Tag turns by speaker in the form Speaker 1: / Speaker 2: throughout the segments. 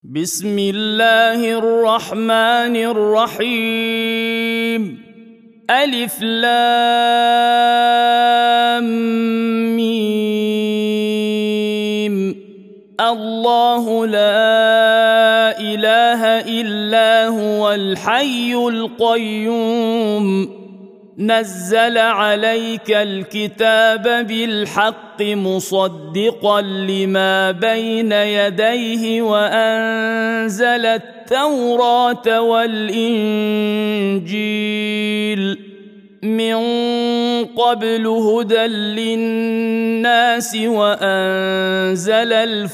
Speaker 1: بسم الله الرحمن الرحيم. ألف لام ميم. الله لا إله إلا هو الحي القيوم. نزل عليك الكتاب بالحق مصدقا لما بين يديه وأنزل التوراة والإنجيل من قبل هدى للناس وأنزل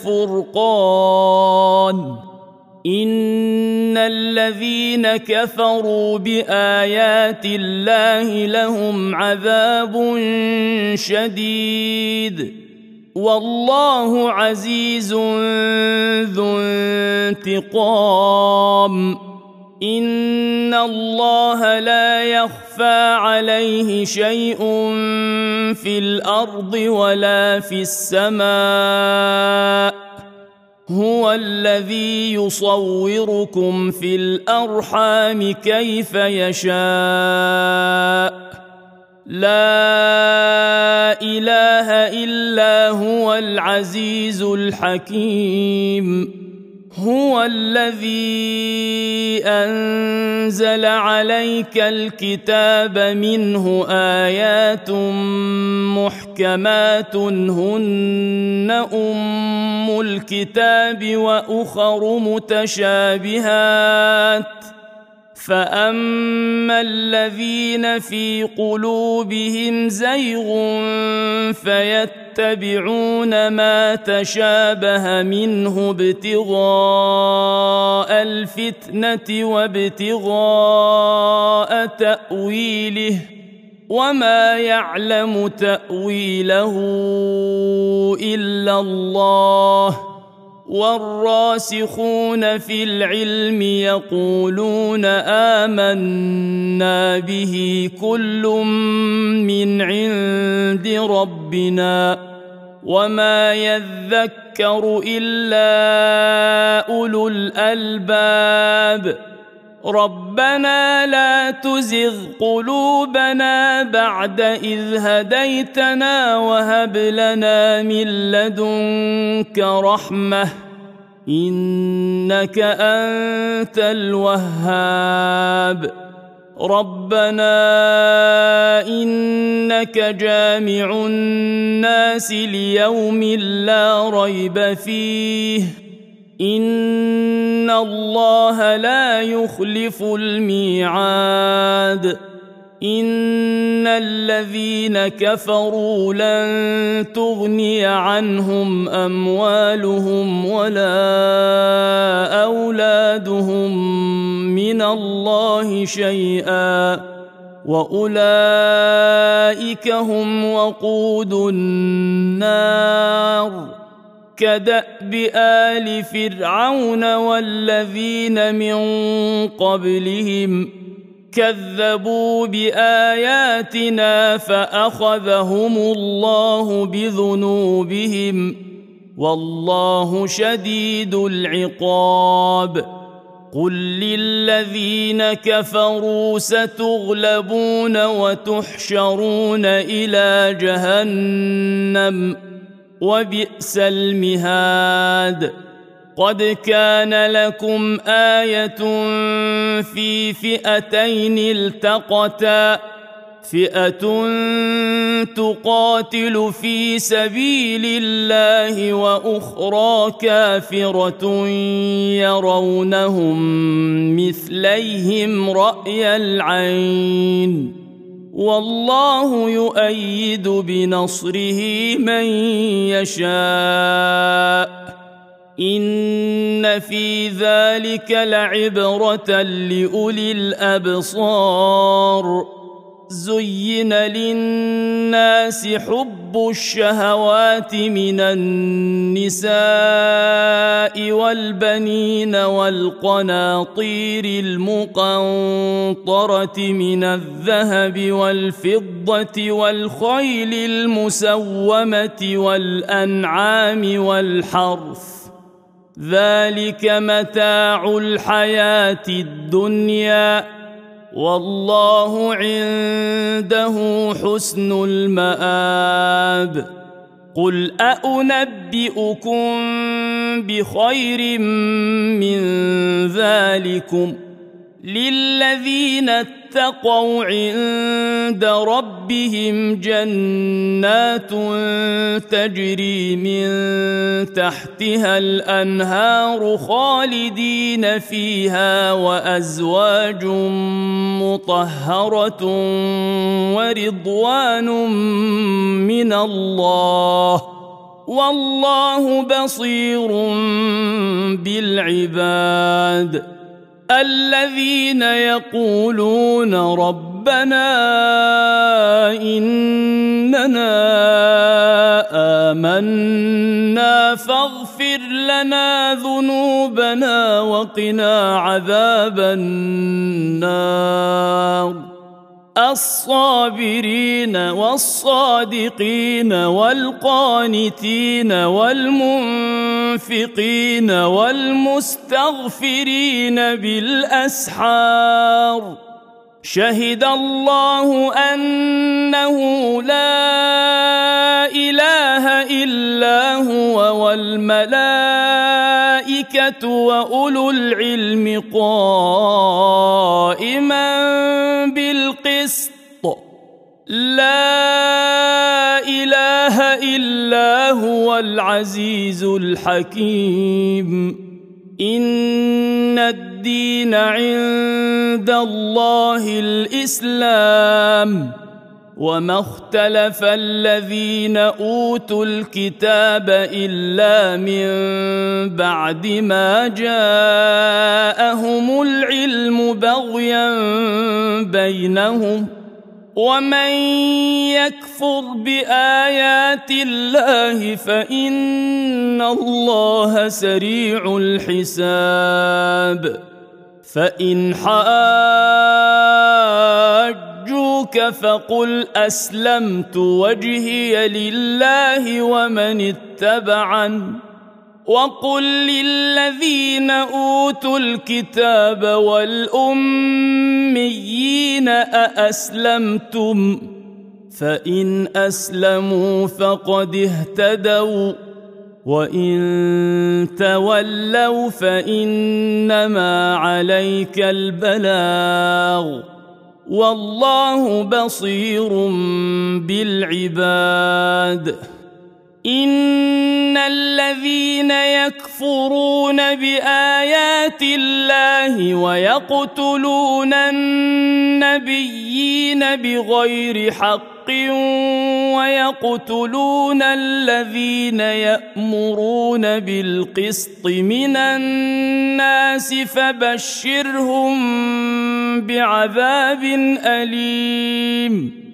Speaker 1: الفرقان. إن الذين كفروا بآيات الله لهم عذاب شديد والله عزيز ذو انتقام. إن الله لا يخفى عليه شيء في الأرض ولا في السماء. هو الذي يصوركم في الأرحام كيف يشاء. لا إله إلا هو العزيز الحكيم. هو الذي أنزل عليك الكتاب منه آيات محكمات هن أم الكتاب وأخر متشابهات فأما الذين في قلوبهم زيغ فيتبعون ما تشابه منه ابتغاء الفتنة وابتغاء تأويله وما يعلم تأويله إلا الله. والراسخون في العلم يقولون آمنا به كل من عند ربنا وما يذكر إلا أولو الألباب. ربنا لا تزغ قلوبنا بعد إذ هديتنا وهب لنا من لدنك رحمة إنك أنت الوهاب. ربنا إنك جامع الناس ليوم لا ريب فيه إن الله لا يخلف الميعاد. إن الذين كفروا لن تغني عنهم أموالهم ولا أولادهم من الله شيئا وأولئك هم وقود النار. كدأب آل فرعون والذين من قبلهم كذبوا بآياتنا فأخذهم الله بذنوبهم والله شديد العقاب. قل للذين كفروا ستغلبون وتحشرون إلى جهنم وبئس المهاد. قد كان لكم آية في فئتين التقتا فئة تقاتل في سبيل الله وأخرى كافرة يرونهم مثليهم رأي العين والله يؤيد بنصره من يشاء. إن في ذلك لعبرة لأولي الأبصار. زين للناس حب الشهوات من النساء والبنين والقناطير المقنطرة من الذهب والفضة والخيل المسومة والأنعام والحرث ذلك متاع الحياة الدنيا والله عنده حسن المآب قل أنبئكم بخير من ذلكم للذين اتقوا عند ربهم جنات تجري من تحتها الأنهار خالدين فيها وأزواج مطهرة ورضوان من الله والله بصير بالعباد الذين يقولون ربنا إننا آمنا فاغفر لنا ذنوبنا وقنا عذاب النار الصابرين والصادقين والقانتين والمنفقين والمستغفرين بالأسحار شهد الله أنه لا إله إلا هو والملائكة وأولو العلم قائما بالقسط لا إله إلا هو العزيز الحكيم إن الدين عند الله الإسلام وما اختلف الذين أوتوا الكتاب إلا من بعد ما جاءهم العلم بغيا بينهم ومن يكفر بآيات الله فإن الله سريع الحساب فإن حاجوك فقل أسلمت وجهي لله ومن اتبعني وقل للذين أوتوا الكتاب والأميين أأسلمتم فإن أسلموا فقد اهتدوا وإن تولوا فإنما عليك البلاغ والله بصير بالعباد إن الذين يكفرون بآيات الله ويقتلون النبيين بغير حق ويقتلون الذين يأمرون بالقسط من الناس فبشرهم بعذاب أليم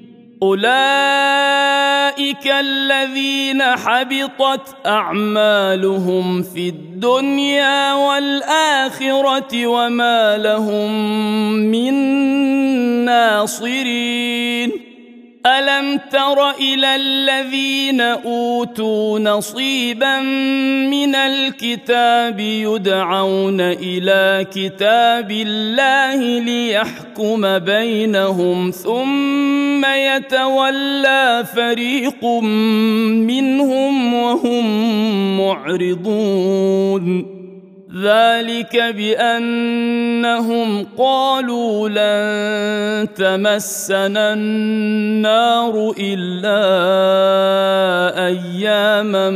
Speaker 1: أولئك الذين حبطت أعمالهم في الدنيا والآخرة وما لهم من ناصرين ألم تر إلى الذين أوتوا نصيبا من الكتاب يدعون إلى كتاب الله ليحكم بينهم ثم يتولى فريق منهم وهم معرضون ذلك بأنهم قالوا لن تمسنا النار إلا أياما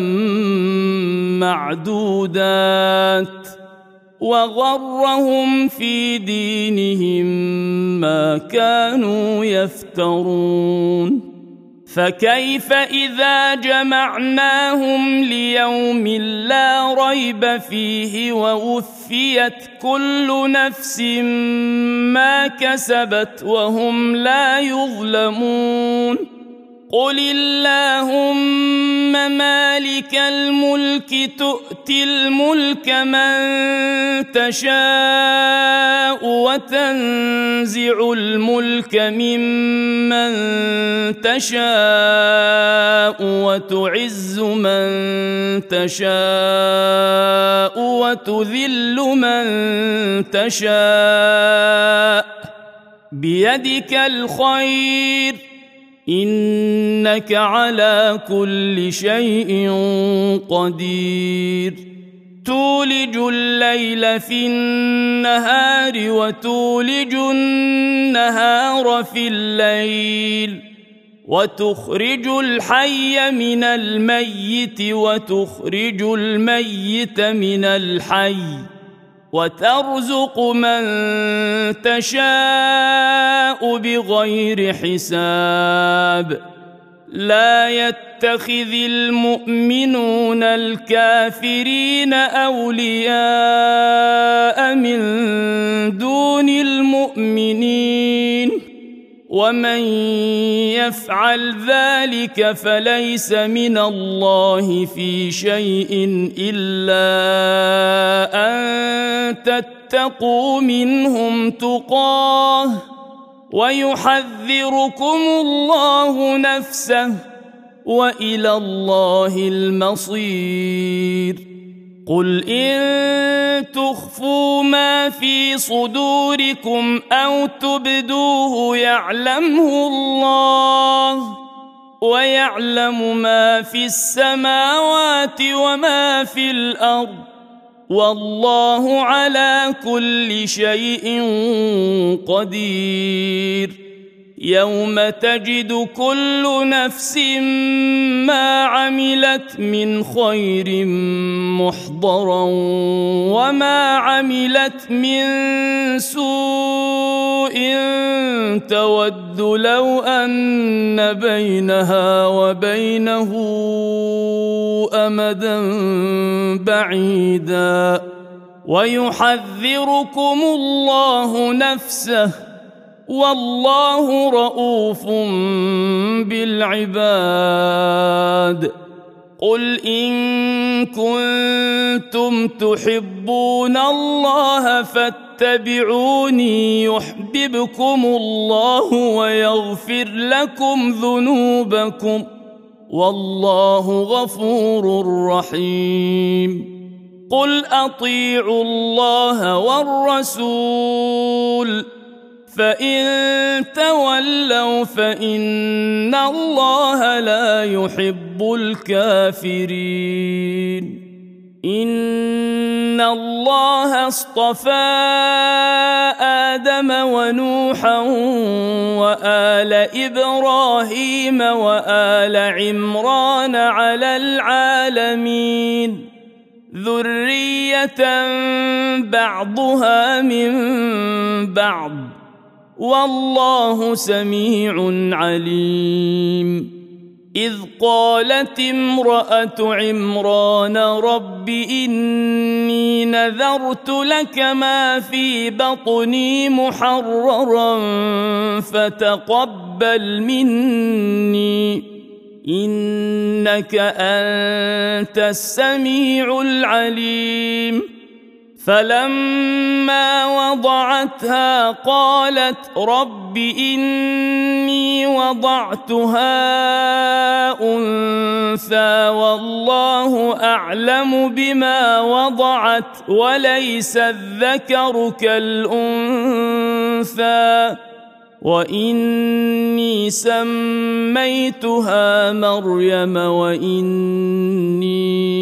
Speaker 1: معدودات وغرهم في دينهم ما كانوا يفترون فكيف إذا جمعناهم ليوم لا ريب فيه ووفيت كل نفس ما كسبت وهم لا يظلمون قل اللهم مالك الملك تؤتي الملك من تشاء وتنزع الملك ممن تشاء وتعز من تشاء وتذل من تشاء بيدك الخير إنك على كل شيء قدير تولج الليل في النهار وتولج النهار في الليل وتخرج الحي من الميت وتخرج الميت من الحي وترزق من تشاء بغير حساب لا يتخذ المؤمنون الكافرين أولياء من دون المؤمنين ومن يفعل ذلك فليس من الله في شيء إلا أن تتقوا منهم تقاه ويحذركم الله نفسه وإلى الله المصير قل إن تخفوا ما في صدوركم أو تبدوه يعلمه الله ويعلم ما في السماوات وما في الأرض والله على كل شيء قدير يوم تجد كل نفس ما عملت من خير محضرا وما عملت من سوء تود لو أن بينها وبينه أمدا بعيدا ويحذركم الله نفسه والله رؤوف بالعباد قل إن كنتم تحبون الله فاتبعوني يحببكم الله ويغفر لكم ذنوبكم والله غفور رحيم قل أطيعوا الله والرسول فإن تولوا فإن الله لا يحب الكافرين إن الله اصطفى آدم ونوحا وآل إبراهيم وآل عمران على العالمين ذرية بعضها من بعض والله سميع عليم إذ قالت امرأة عمران رب إني نذرت لك ما في بطني محررا فتقبل مني إنك أنت السميع العليم فلما وضعتها قالت رب إني وضعتها أنثى والله أعلم بما وضعت وليس الذكر كالأنثى وإني سميتها مريم وإني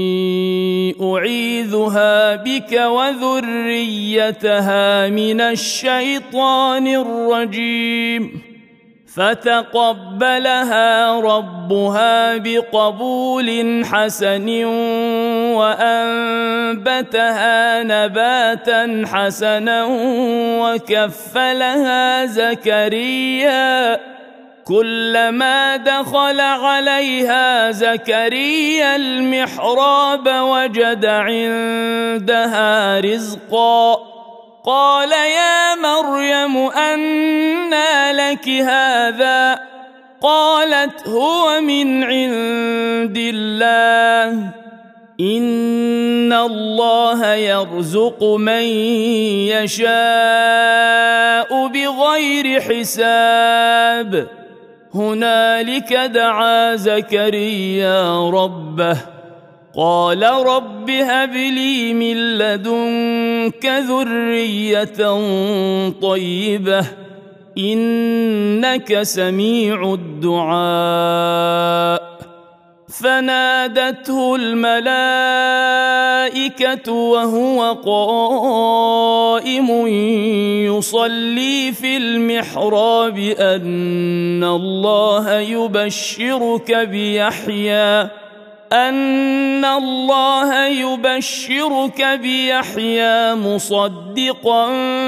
Speaker 1: أعيذها بك وذريتها من الشيطان الرجيم فتقبلها ربها بقبول حسن وأنبتها نباتا حسنا وكفلها زكريا كلما دخل عليها زكريا المحراب وجد عندها رزقا قال يا مريم أنى لك هذا قالت هو من عند الله إن الله يرزق من يشاء بغير حساب. هنالك دعا زكريا ربه قال رب هب لي من لدنك ذرية طيبة إنك سميع الدعاء. فنادته الملائكة وهو قائم يصلي في المحراب أن الله يبشرك بيحيى مصدقا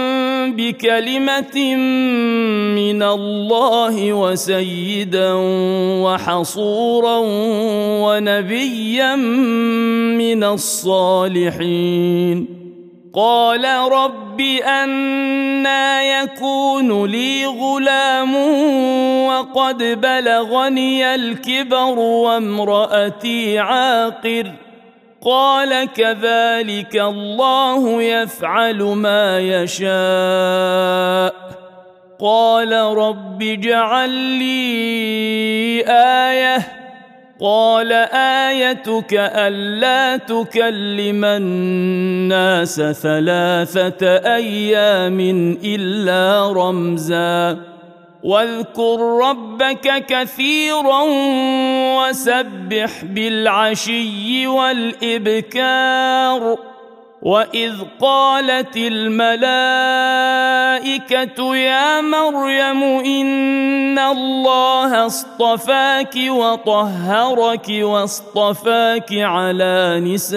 Speaker 1: بكلمة من الله وسيدا وحصورا ونبيا من الصالحين. قال رب أنى يكون لي غلام وقد بلغني الكبر وامرأتي عاقر. قال كذلك الله يفعل ما يشاء. قال رب اجعل لي آية. قال آيتك ألا تكلم الناس 3 أيام إلا رمزا واذكر ربك كثيرا وسبح بالعشي والإبكار. وإذ قالت الملائكة يا مريم إن الله اصطفاك وطهرك واصطفاك على نساء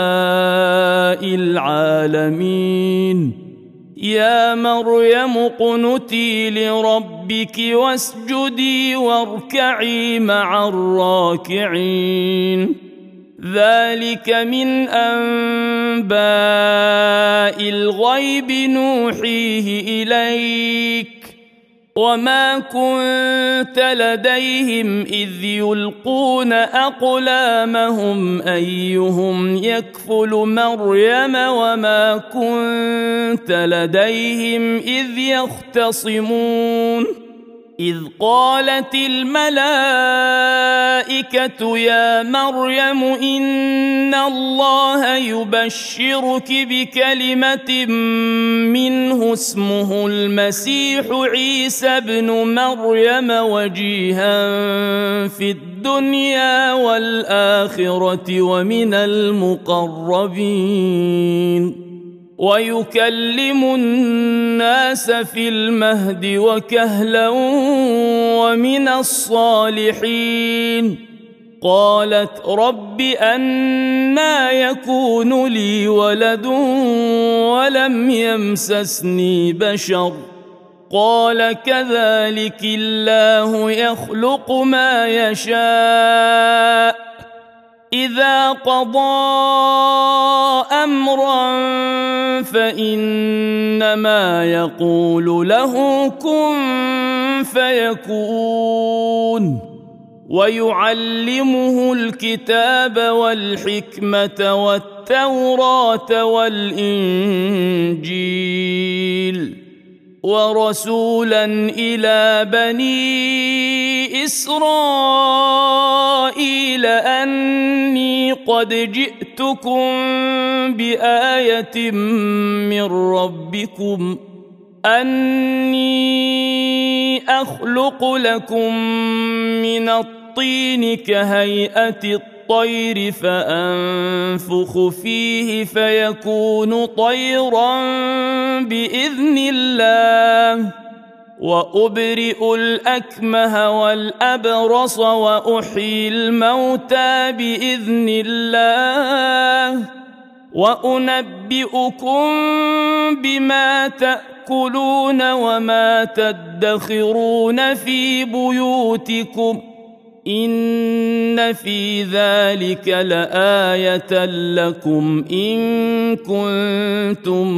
Speaker 1: العالمين. يا مريم اقنتي لربك واسجدي واركعي مع الراكعين. ذلك من أنباء الغيب نوحيه إليك وما كنت لديهم إذ يلقون أقلامهم أيهم يكفل مريم وما كنت لديهم إذ يختصمون. إذ قالت الملائكة يا مريم إن الله يبشرك بكلمة منه اسمه المسيح عيسى ابن مريم وجيها في الدنيا والآخرة ومن المقربين ويكلم الناس في المهد وكهلا ومن الصالحين. قالت رب أنى يكون لي ولد ولم يمسسني بشر. قال كذلك الله يخلق ما يشاء إذا قضى أمرا فإنما يقول له كن فيكون. ويعلمه الكتاب والحكمة والتوراة والإنجيل ورسولا إلى بني إسرائيل أني قد جئتكم بآية من ربكم أني أخلق لكم من الطين كهيئة الطير فأنفخ فيه فيكون طيرا بإذن الله وأبرئ الأكمه والأبرص وأحيي الموتى بإذن الله وأنبئكم بما تأكلون وما تدخرون في بيوتكم إن في ذلك لآية لكم إن كنتم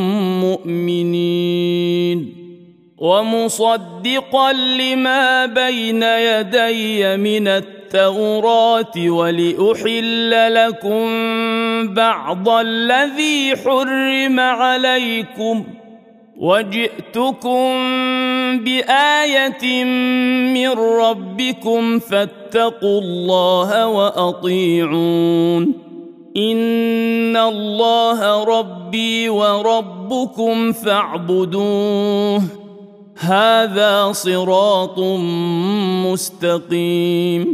Speaker 1: مؤمنين. ومصدقا لما بين يدي من التوراة ولأحل لكم بعض الذي حرم عليكم وجئتكم بآية من ربكم فاتقوا الله وأطيعون إن الله ربي وربكم فاعبدوه هذا صراط مستقيم.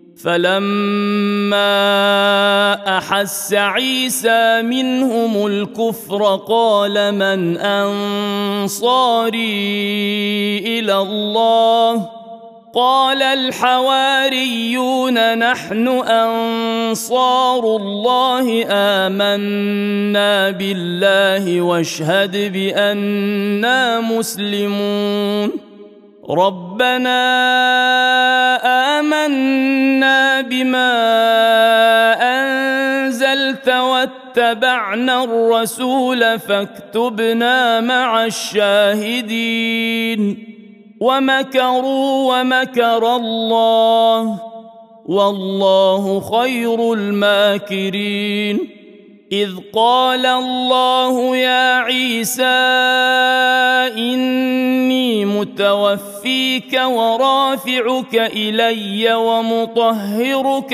Speaker 1: فلما أحس عيسى منهم الكفر قال من أنصاري إلى الله قال الحواريون نحن أنصار الله آمنا بالله واشهد بأننا مسلمون ربنا آمنا بما أنزلت واتبعنا الرسول فاكتبنا مع الشاهدين ومكروا ومكر الله والله خير الماكرين. إذ قال الله يا عيسى إني متوفيك ورافعك إلي ومطهرك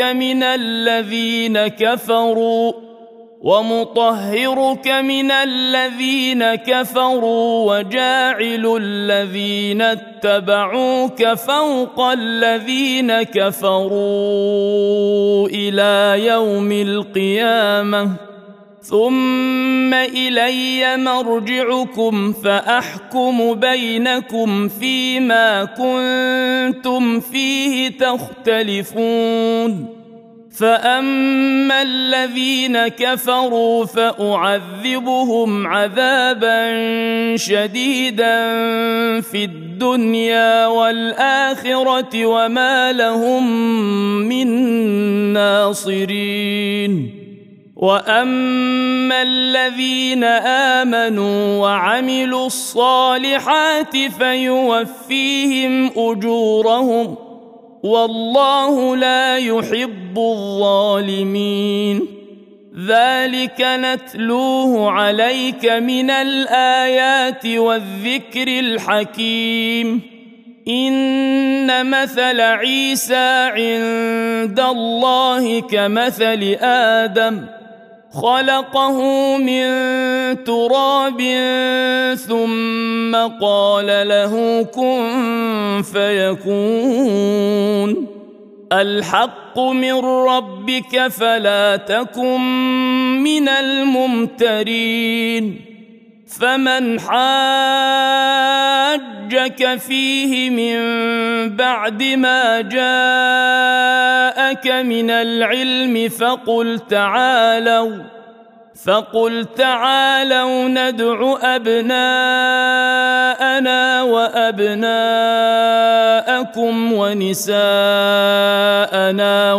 Speaker 1: من الذين كفروا وجاعل الذين اتبعوك فوق الذين كفروا إلى يوم القيامة ثم إلي مرجعكم فأحكم بينكم فيما كنتم فيه تختلفون. فأما الذين كفروا فأعذبهم عذابا شديدا في الدنيا والآخرة وما لهم من ناصرين. وأما الذين آمنوا وعملوا الصالحات فيوفيهم أجورهم والله لا يحب الظالمين. ذلك نتلوه عليك من الآيات والذكر الحكيم. إن مثل عيسى عند الله كمثل آدم خلقه من تراب ثم قال له كن فيكون. الحق من ربك فلا تكن من الممترين. فمن حاجك فيه من بعد ما جاءك من العلم فقل تعالوا ندع أبناءنا وأبناءكم ونساءنا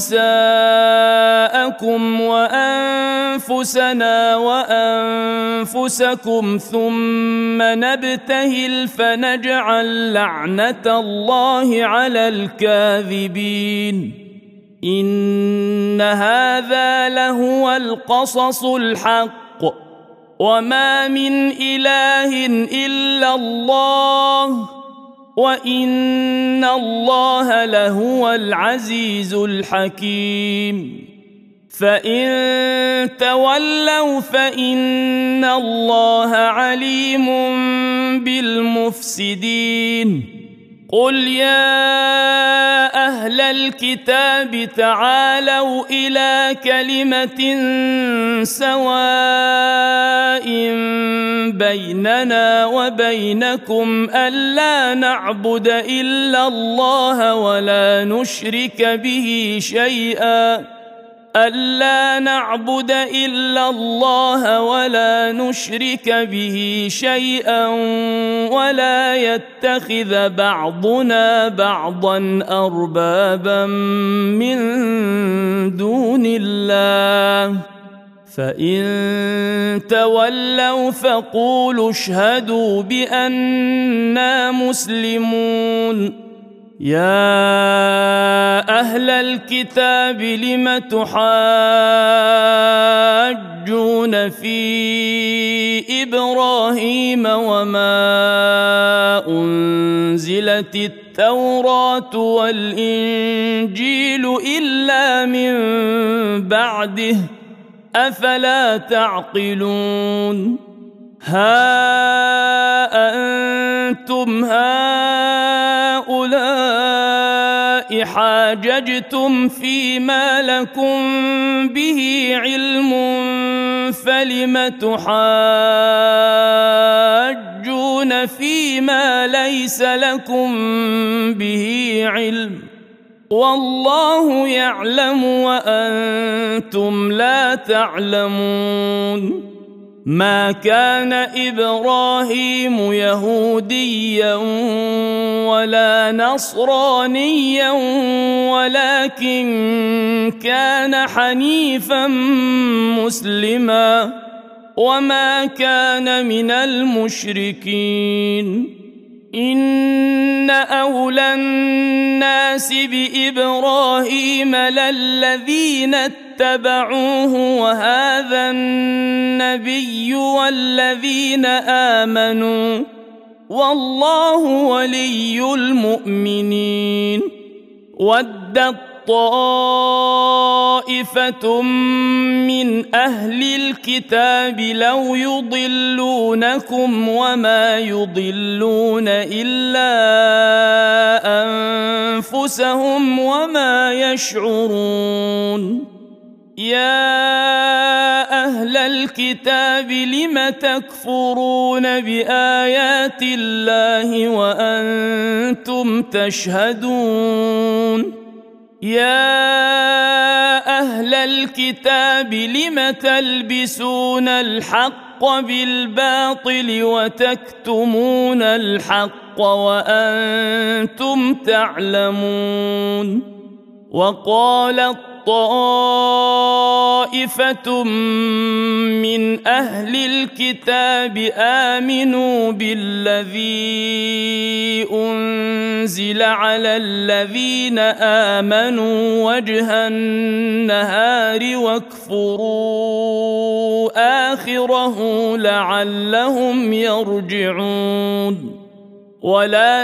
Speaker 1: ونساءكم وأنفسنا وأنفسكم ثم نبتهل فنجعل لعنة الله على الكاذبين. إن هذا لهو القصص الحق وما من إله إلا الله وإن الله لهو العزيز الحكيم. فإن تولوا فإن الله عليم بالمفسدين. قل يا أهل الكتاب تعالوا إلى كلمة سواء بيننا وبينكم ألا نعبد إلا الله ولا نشرك به شيئا ولا يتخذ بعضنا بعضا أربابا من دون الله. فإن تولوا فقولوا اشهدوا بأننا مسلمون. يا أهل الكتاب لم تحاجون في إبراهيم وما أنزلت التوراة والإنجيل إلا من بعده أفلا تعقلون ها أنتم هؤلاء حاججتم فيما لكم به علم فلم تحاجون فيما ليس لكم به علم والله يعلم وأنتم لا تعلمون ما كان إبراهيم يهوديا ولا نصرانيا ولكن كان حنيفا مسلما وما كان من المشركين إن أولى الناس بإبراهيم للذين اتبعوه وهذا النبي والذين آمنوا والله ولي المؤمنين ودت طائفة من أهل الكتاب لو يضلونكم وما يضلون إلا أنفسهم وما يشعرون يا أهل الكتاب لم تكفرون بآيات الله وأنتم تشهدون يا أهل الكتاب لم تلبسون الحق بالباطل وتكتمون الحق وأنتم تعلمون وقالت طائفة من أهل الكتاب آمنوا بالذي أنزل على الذين آمنوا وجه النهار واكفروا آخره لعلهم يرجعون ولا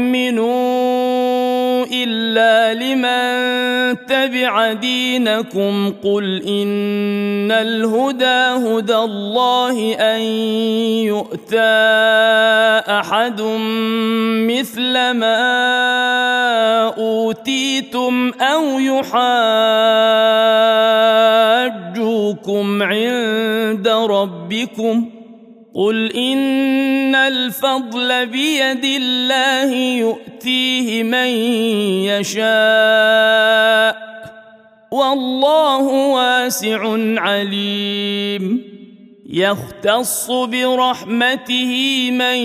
Speaker 1: تؤمنوا إلا لمن تبع دينكم قل إن الهدى هدى الله أن يؤتى أحد مثل ما أوتيتم أو يحاجوكم عند ربكم قل إن الفضل بيد الله يؤتيه من يشاء والله واسع عليم يختص برحمته من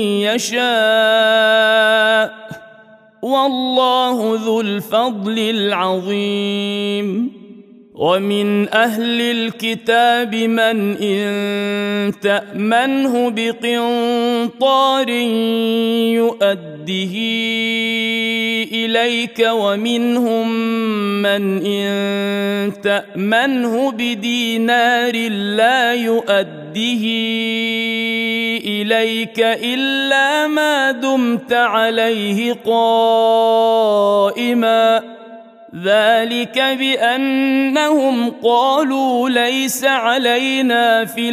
Speaker 1: يشاء والله ذو الفضل العظيم ومن أهل الكتاب من إن تأمنه بقنطار يؤده إليك ومنهم من إن تأمنه بدينار لا يؤده إليك إلا ما دمت عليه قائما ذلك بأنهم قالوا ليس علينا في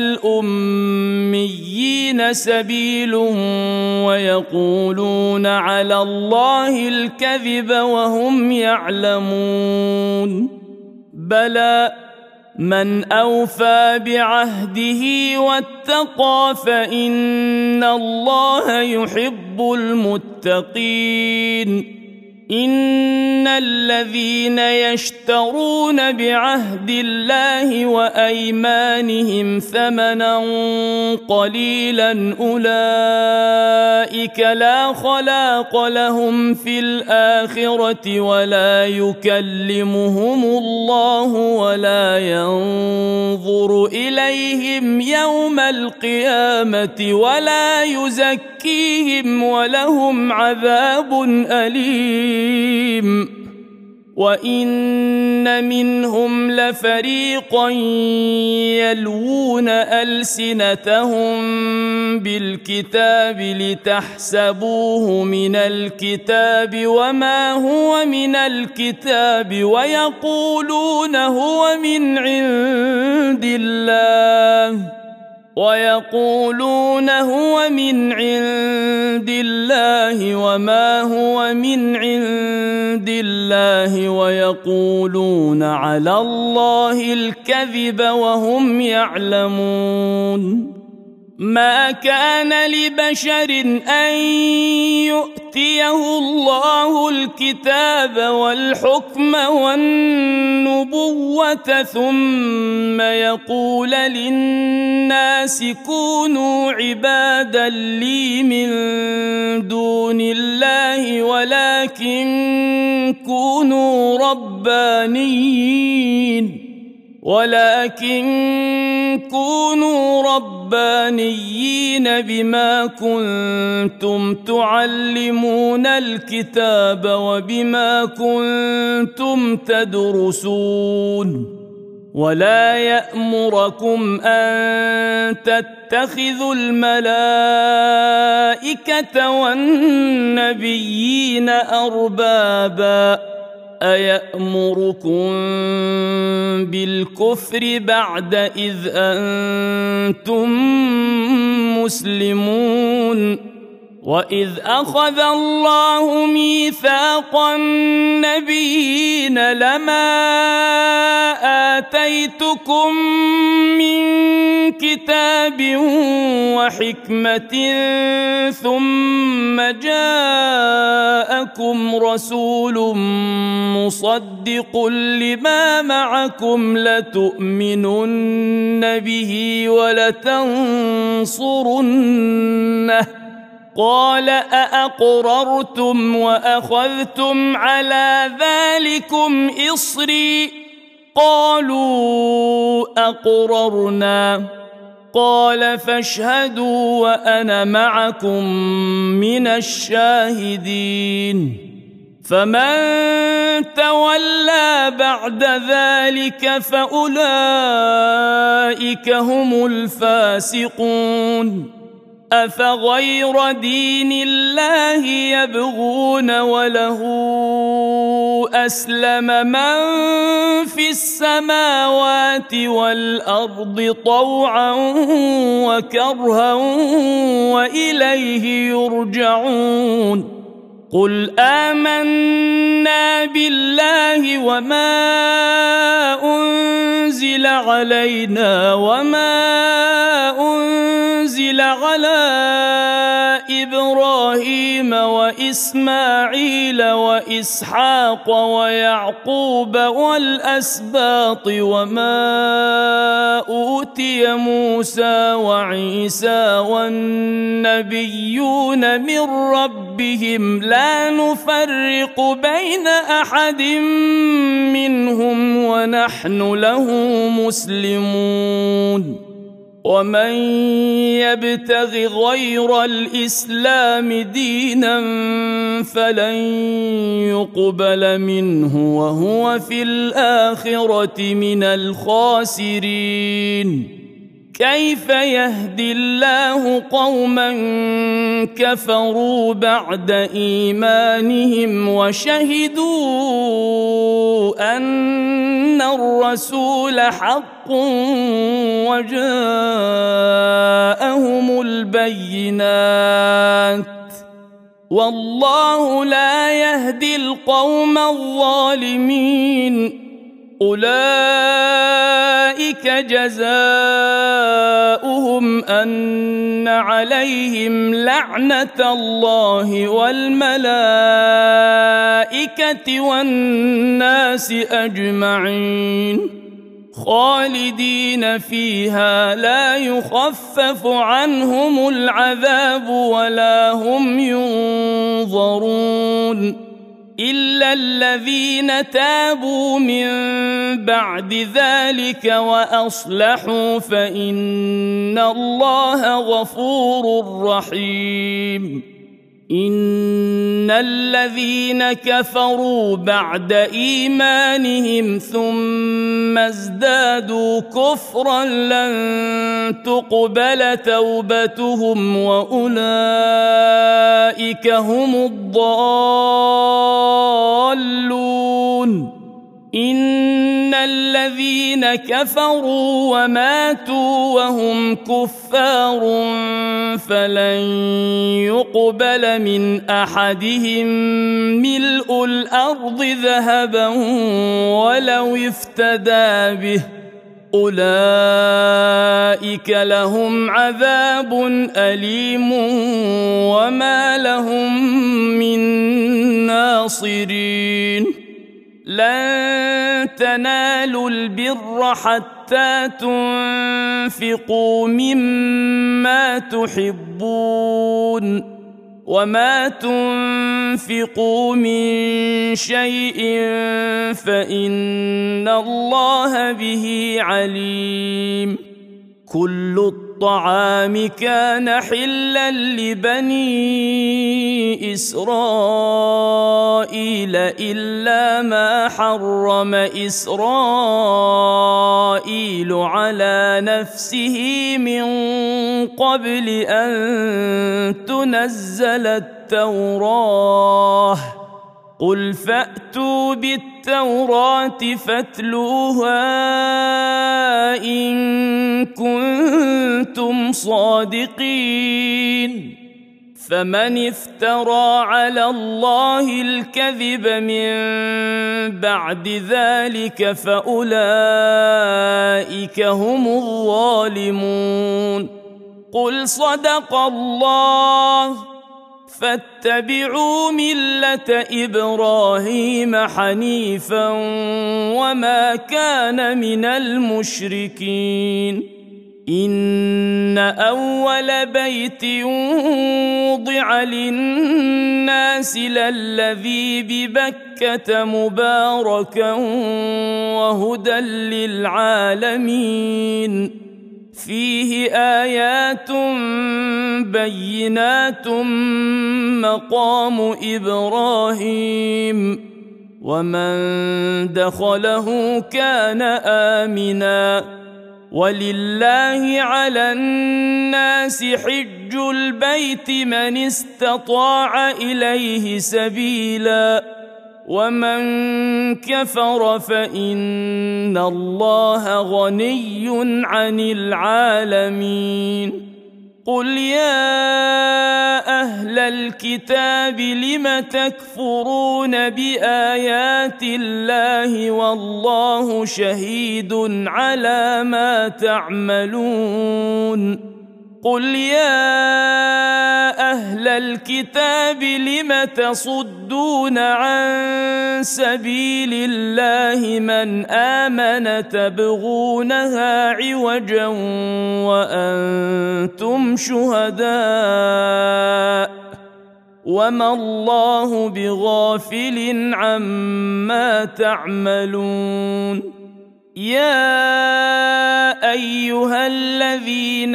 Speaker 1: الأميين سبيل ويقولون على الله الكذب وهم يعلمون بلى من أوفى بعهده واتقى فإن الله يحب المتقين إن الذين يشترون بعهد الله وأيمانهم ثمنا قليلا أولئك لا خلاق لهم في الآخرة ولا يكلمهم الله ولا ينظر إليهم يوم القيامة ولا يزكيهم ولهم عذاب أليم وإن منهم لفريقا يلوون ألسنتهم بالكتاب لتحسبوه من الكتاب وما هو من الكتاب ويقولون هو من عند الله وما هو من عند الله ويقولون على الله الكذب وهم يعلمون ما كان لبشر أن يؤتيه الله الكتاب والحكم والنبوة ثم يقول للناس كونوا عبادا لي من دون الله ولكن كونوا ربانيين بما كنتم تعلمون الكتاب وبما كنتم تدرسون ولا يأمركم أن تتخذوا الملائكة والنبيين أربابا أيأمركم بالكفر بعد إذ أنتم مسلمون وإذ أخذ الله ميثاق النبيين لما آتيتكم من كتاب وحكمة ثم جاءكم رسول مصدق لما معكم لتؤمنن به ولتنصرنه قال أأقررتم وأخذتم على ذلكم إصري قالوا أقررنا قال فاشهدوا وأنا معكم من الشاهدين فمن تولى بعد ذلك فأولئك هم الفاسقون أفغير دين الله يبغون وله أسلم من في السماوات والأرض طوعا وكرها وإليه يرجعون قل آمنا بالله وما أنزل علينا وما أنزل على إبراهيم وإسماعيل وإسحاق ويعقوب والأسباط وما أوتي موسى وعيسى والنبيون من ربهم لا نفرق بين أحد منهم ونحن له مسلمون ومن يبتغ غير الإسلام دينا فلن يقبل منه وهو في الآخرة من الخاسرين كيف يهدي الله قوما كفروا بعد إيمانهم وشهدوا أن الرسول حق وجاءهم البينات والله لا يهدي القوم الظالمين أولئك جزاؤهم أن عليهم لعنة الله والملائكة والناس أجمعين خالدين فيها لا يخفف عنهم العذاب ولا هم ينظرون إلا الذين تابوا من بعد ذلك وأصلحوا فإن الله غفور رحيم إن الذين كفروا بعد إيمانهم ثم ازدادوا كفرا لن تقبل توبتهم وأولئك هم الضالون إن الذين كفروا وماتوا وهم كفار فلن يقبل من أحدهم ملء الأرض ذهبا ولو افتدى به أولئك لهم عذاب أليم وما لهم من ناصرين لن تنالوا البر حتى تنفقوا مما تحبون وما تنفقوا من شيء فإن الله به عليم كل الطعام كان حلا لبني إسرائيل إلا ما حرم إسرائيل على نفسه من قبل أن تنزل التوراة قل فأتوا بالتوراة فاتلوها إن كنتم صادقين فمن افترى على الله الكذب من بعد ذلك فأولئك هم الظالمون قل صدق الله فاتبعوا ملة إبراهيم حنيفا وما كان من المشركين إن أول بيت وضع للناس للذي ببكة مباركا وهدى للعالمين فيه آيات بينات مقام إبراهيم ومن دخله كان آمنا ولله على الناس حج البيت من استطاع إليه سبيلا ومن كفر فإن الله غني عن العالمين قل يا أهل الكتاب لم تكفرون بآيات الله والله شهيد على ما تعملون قل يا أهل الكتاب لم تصدون عن سبيل الله من آمن تبغونها عوجا وأنتم شهداء وما الله بغافل عما تعملون يا أيها الذين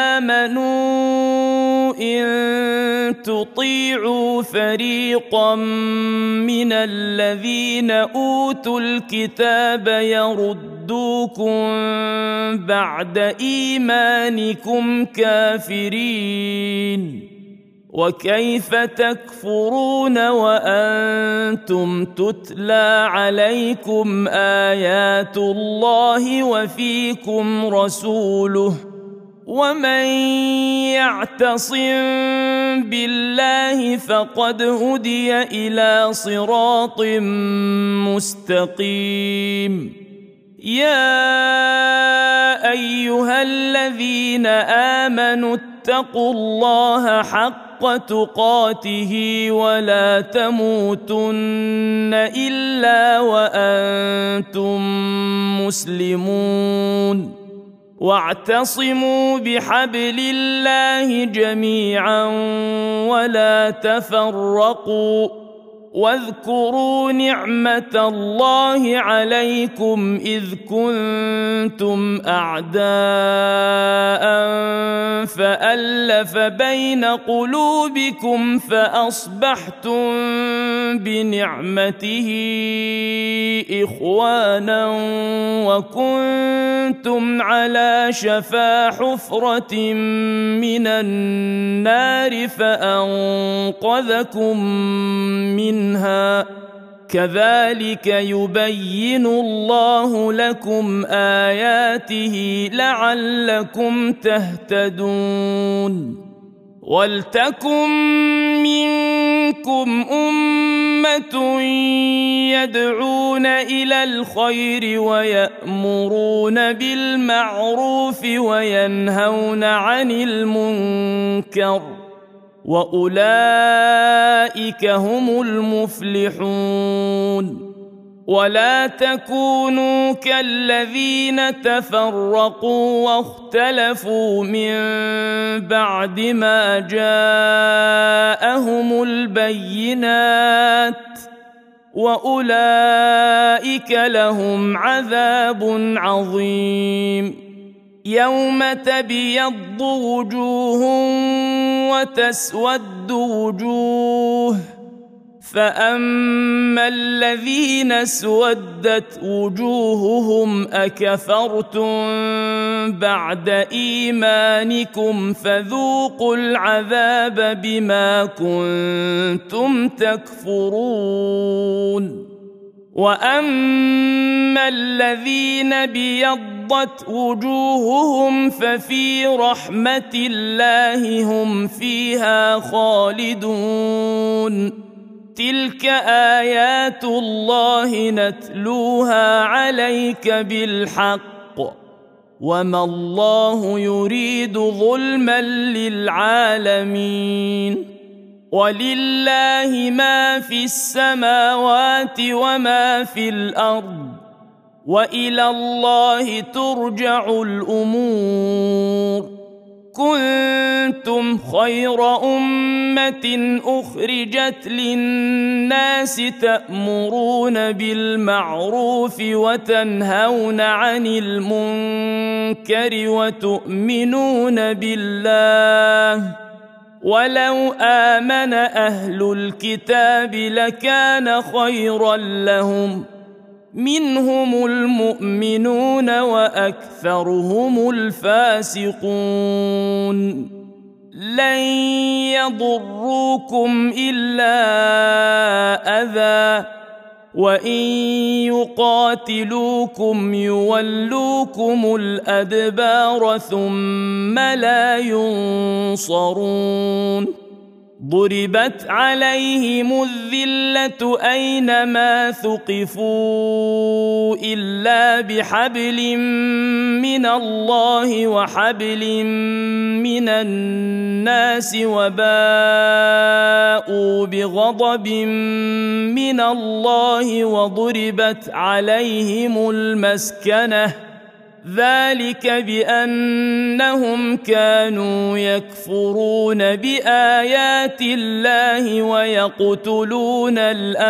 Speaker 1: آمنوا إن تطيعوا فريقا من الذين أوتوا الكتاب يردوكم بعد إيمانكم كافرين وكيف تكفرون وأنتم تتلى عليكم آيات الله وفيكم رسوله ومن يعتصم بالله فقد هدي إلى صراط مستقيم يا أيها الذين آمنوا اتقوا الله حق تقاته ولا تموتن إلا وأنتم مسلمون واعتصموا بحبل الله جميعا ولا تفرقوا واذكروا نعمة الله عليكم إذ كنتم أعداء فألف بين قلوبكم فأصبحتم بنعمته إخوانا وكنتم على شفا حفرة من النار فأنقذكم منها كذلك يبين الله لكم آياته لعلكم تهتدون ولتكن منكم أمة يدعون إلى الخير ويأمرون بالمعروف وينهون عن المنكر وأولئك هم المفلحون ولا تكونوا كالذين تفرقوا واختلفوا من بعد ما جاءهم البينات وأولئك لهم عذاب عظيم يوم تبيض وجوه وتسود وجوه فأما الذين اسودت وجوههم أكفرتم بعد إيمانكم فذوقوا العذاب بما كنتم تكفرون وأما الذين بيضت وجوههم ففي رحمة الله هم فيها خالدون تلك آيات الله نتلوها عليك بالحق وما الله يريد ظلما للعالمين ولله ما في السماوات وما في الأرض وإلى الله ترجع الأمور كنتم خير أمة أخرجت للناس تأمرون بالمعروف وتنهون عن المنكر وتؤمنون بالله ولو آمن أهل الكتاب لكان خيرا لهم منهم المؤمنون وأكثرهم الفاسقون لن يضروكم إلا أذى وإن يقاتلوكم يولوكم الأدبار ثم لا ينصرون ضربت عليهم الذلة أينما ثقفوا إلا بحبل من الله وحبل من الناس وباءوا بغضب من الله وضربت عليهم المسكنة ذلك بأنهم كانوا يكفرون بآيات الله ويقتلون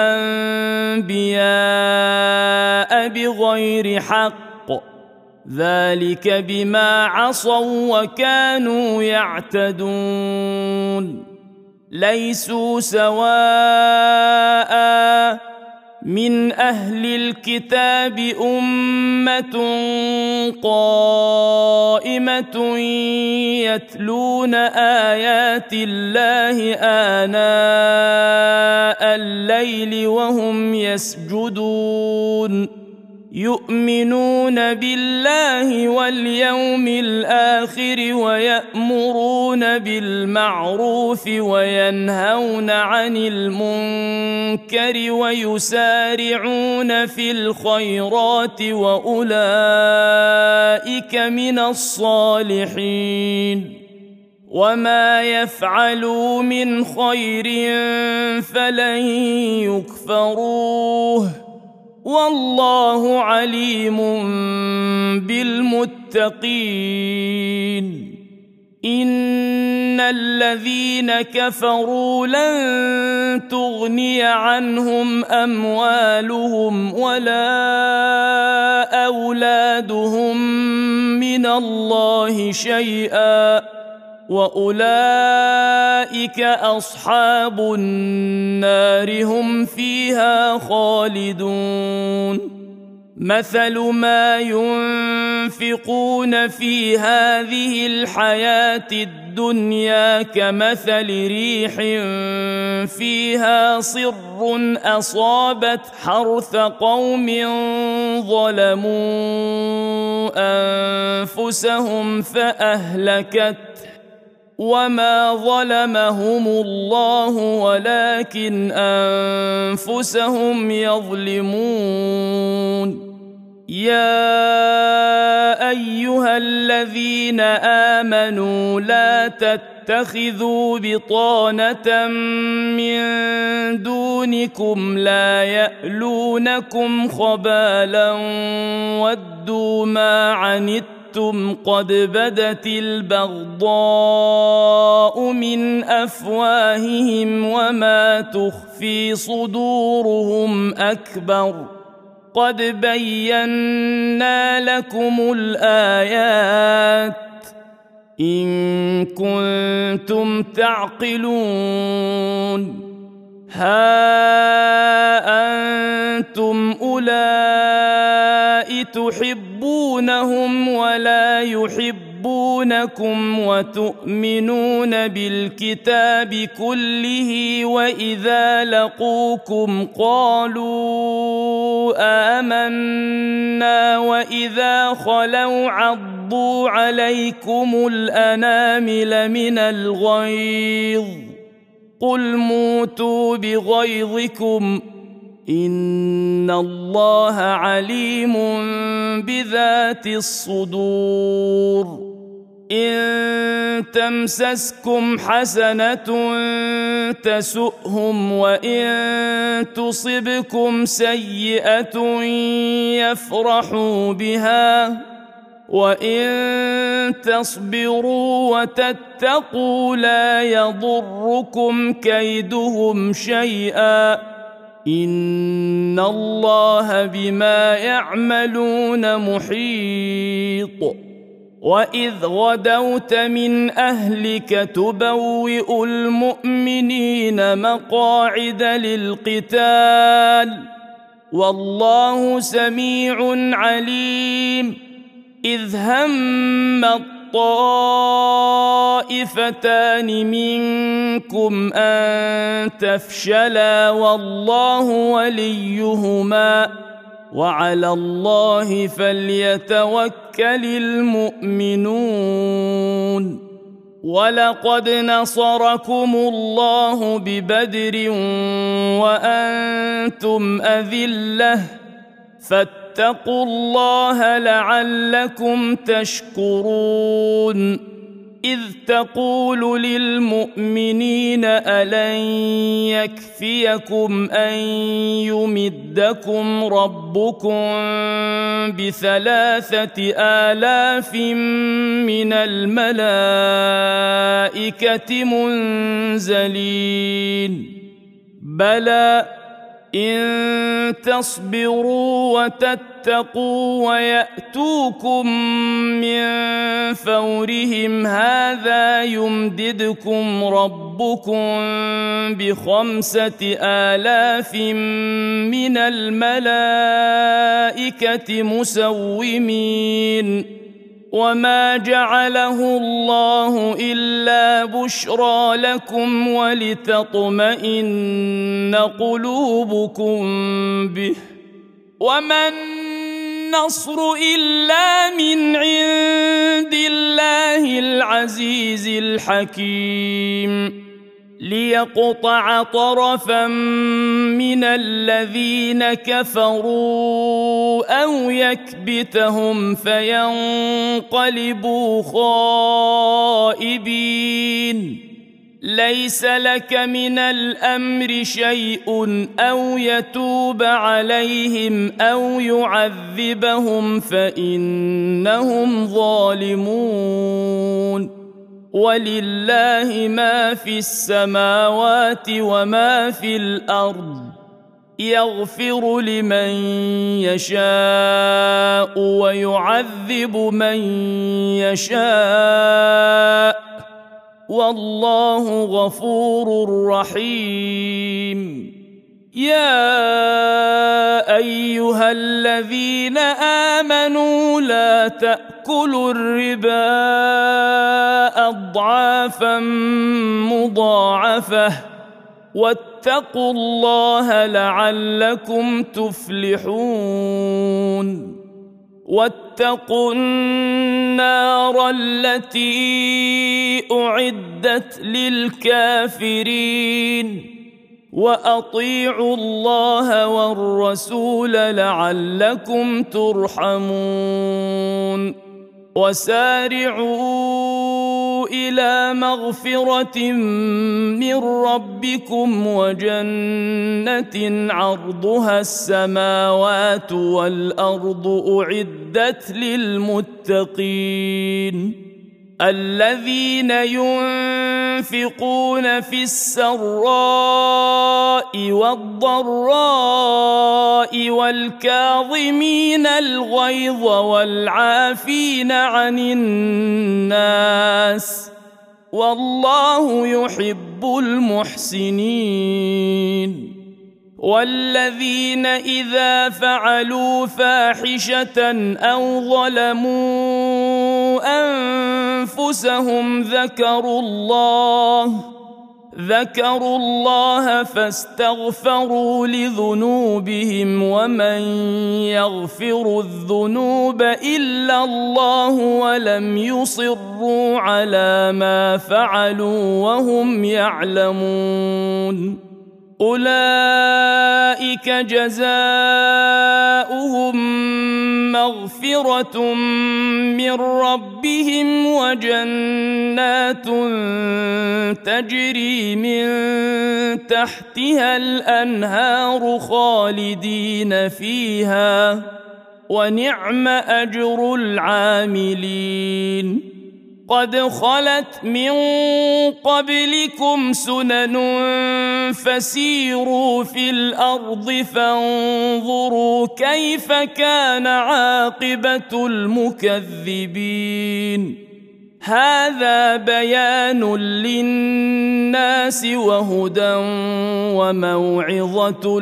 Speaker 1: الأنبياء بغير حق ذلك بما عصوا وكانوا يعتدون ليسوا سواء من أهل الكتاب أمة قائمة يتلون آيات الله آناء الليل وهم يسجدون يؤمنون بالله واليوم الآخر ويأمرون بالمعروف وينهون عن المنكر ويسارعون في الخيرات وأولئك من الصالحين وما يفعلوا من خير فلن يكفروه والله عليم بالمتقين إن الذين كفروا لن تغني عنهم أموالهم ولا أولادهم من الله شيئا وأولئك أصحاب النار هم فيها خالدون مثل ما ينفقون في هذه الحياة الدنيا كمثل ريح فيها صر أصابت حرث قوم ظلموا أنفسهم فأهلكت وما ظلمهم الله ولكن أنفسهم يظلمون يا أيها الذين آمنوا لا تتخذوا بطانة من دونكم لا يألونكم خبالا ودوا ما عنتم قد بدت البغضاء من أفواههم وما تخفي صدورهم أكبر قد بينا لكم الآيات إن كنتم تعقلون ها أنتم أولئك تحبونهم ولا يحبونكم وتؤمنون بالكتاب كله وإذا لقوكم قالوا آمنا وإذا خلوا عضوا عليكم الأنامل من الغيظ قل موتوا بغيظكم إن الله عليم بذات الصدور إن تمسسكم حسنة تسؤهم وإن تصبكم سيئة يفرحوا بها وإن تصبروا وتتقوا لا يضركم كيدهم شيئا إن الله بما يعملون محيط وإذ غدوت من أهلك تبوئ المؤمنين مقاعد للقتال والله سميع عليم إذ هم الطائفتان منكم أن تفشلا والله وليهما وعلى الله فليتوكل المؤمنون ولقد نصركم الله ببدر وأنتم أذلة فاتقوا الله لعلكم تشكرون إذ تقول للمؤمنين ألن يكفيكم أن يمدكم ربكم ب3,000 من الملائكة منزلين بلى إن تصبروا وتتقوا ويأتوكم من فورهم هذا يمددكم ربكم ب5,000 من الملائكة مسومين وما جعله الله إلا بشرى لكم ولتطمئن قلوبكم به وما النصر إلا من عند الله العزيز الحكيم ليقطع طرفا من الذين كفروا أو يكبتهم فينقلبوا خائبين ليس لك من الأمر شيء أو يتوب عليهم أو يعذبهم فإنهم ظالمون ولله ما في السماوات وما في الأرض يغفر لمن يشاء ويعذب من يشاء والله غفور رحيم يا أيها الذين آمنوا لا تأكلوا الربا أضعافا مضاعفة واتقوا الله لعلكم تفلحون واتقوا النار التي أعدت للكافرين وأطيعوا الله والرسول لعلكم ترحمون وسارعوا إلى مغفرة من ربكم وجنة عرضها السماوات والأرض أعدت للمتقين الذين ينفقون في السراء والضراء والكاظمين الغيظ والعافين عن الناس والله يحب المحسنين والذين إذا فعلوا فاحشة أو ظلموا أنفسهم ذكروا الله فاستغفروا لذنوبهم ومن يغفر الذنوب إلا الله ولم يصروا على ما فعلوا وهم يعلمون أولئك جزاؤهم مغفرة من ربهم وجنات تجري من تحتها الأنهار خالدين فيها ونعم أجر العاملين قد خلت من قبلكم سنن فسيروا في الأرض فانظروا كيف كان عاقبة المكذبين هذا بيان للناس وهدى وموعظة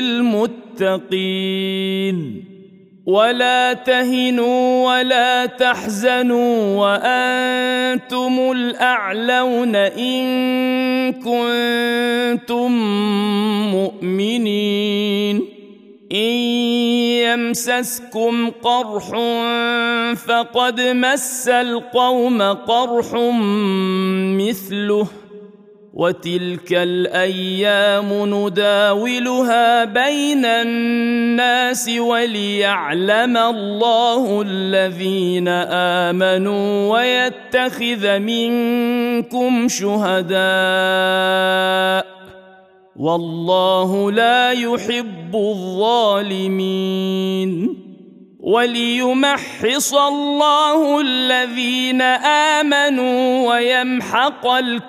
Speaker 1: للمتقين ولا تهنوا ولا تحزنوا وأنتم الأعلون إن كنتم مؤمنين إن يمسسكم قرح فقد مس القوم قرح مثله وتلك الأيام نداولها بين الناس وليعلم الله الذين آمنوا ويتخذ منكم شهداء والله لا يحب الظالمين وليمحص الله الذين آمنوا ويمحق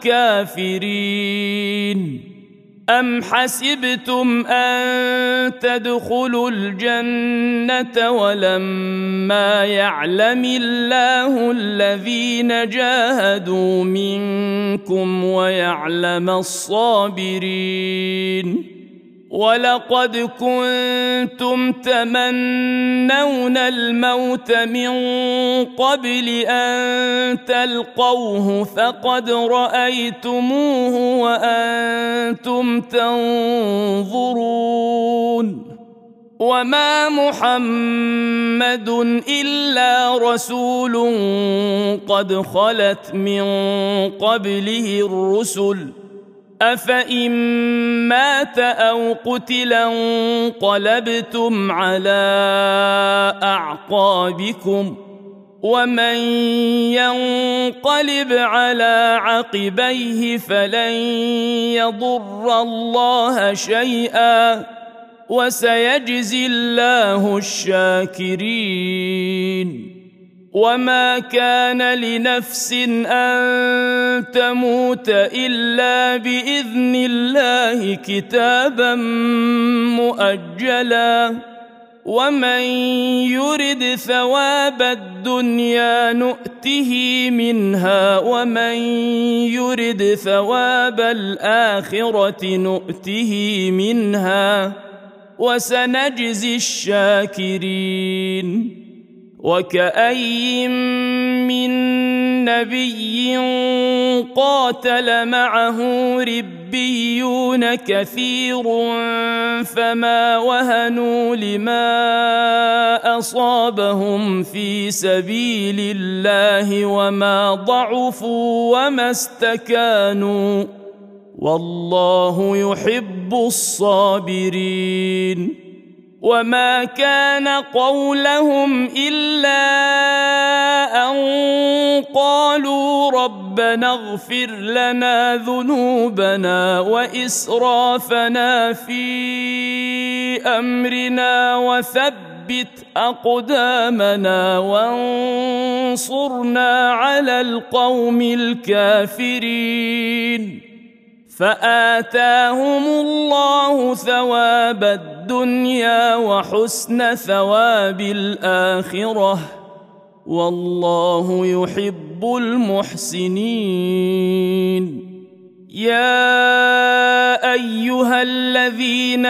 Speaker 1: الكافرين أم حسبتم أن تدخلوا الجنة ولما يعلم الله الذين جاهدوا منكم ويعلم الصابرين ولقد كنتم تمنون الموت من قبل أن تلقوه فقد رأيتموه وأنتم تنظرون وما محمد إلا رسول قد خلت من قبله الرسل أفإن مات أو قتلا انقلبتم على أعقابكم ومن ينقلب على عقبيه فلن يضر الله شيئا وسيجزي الله الشاكرين وما كان لنفس أن تموت إلا بإذن الله كتابا مؤجلا ومن يرد ثواب الدنيا نؤته منها ومن يرد ثواب الآخرة نؤته منها وسنجزي الشاكرين وكأي من نبي قاتل معه ربيون كثير فما وهنوا لما أصابهم في سبيل الله وما ضعفوا وما استكانوا والله يحب الصابرين وما كان قولهم إلا أن قالوا ربنا اغفر لنا ذنوبنا وإسرافنا في أمرنا وثبت أقدامنا وانصرنا على القوم الكافرين فآتاهم الله ثواب الدنيا وحسن ثواب الآخرة والله يحب المحسنين يا أيها الذين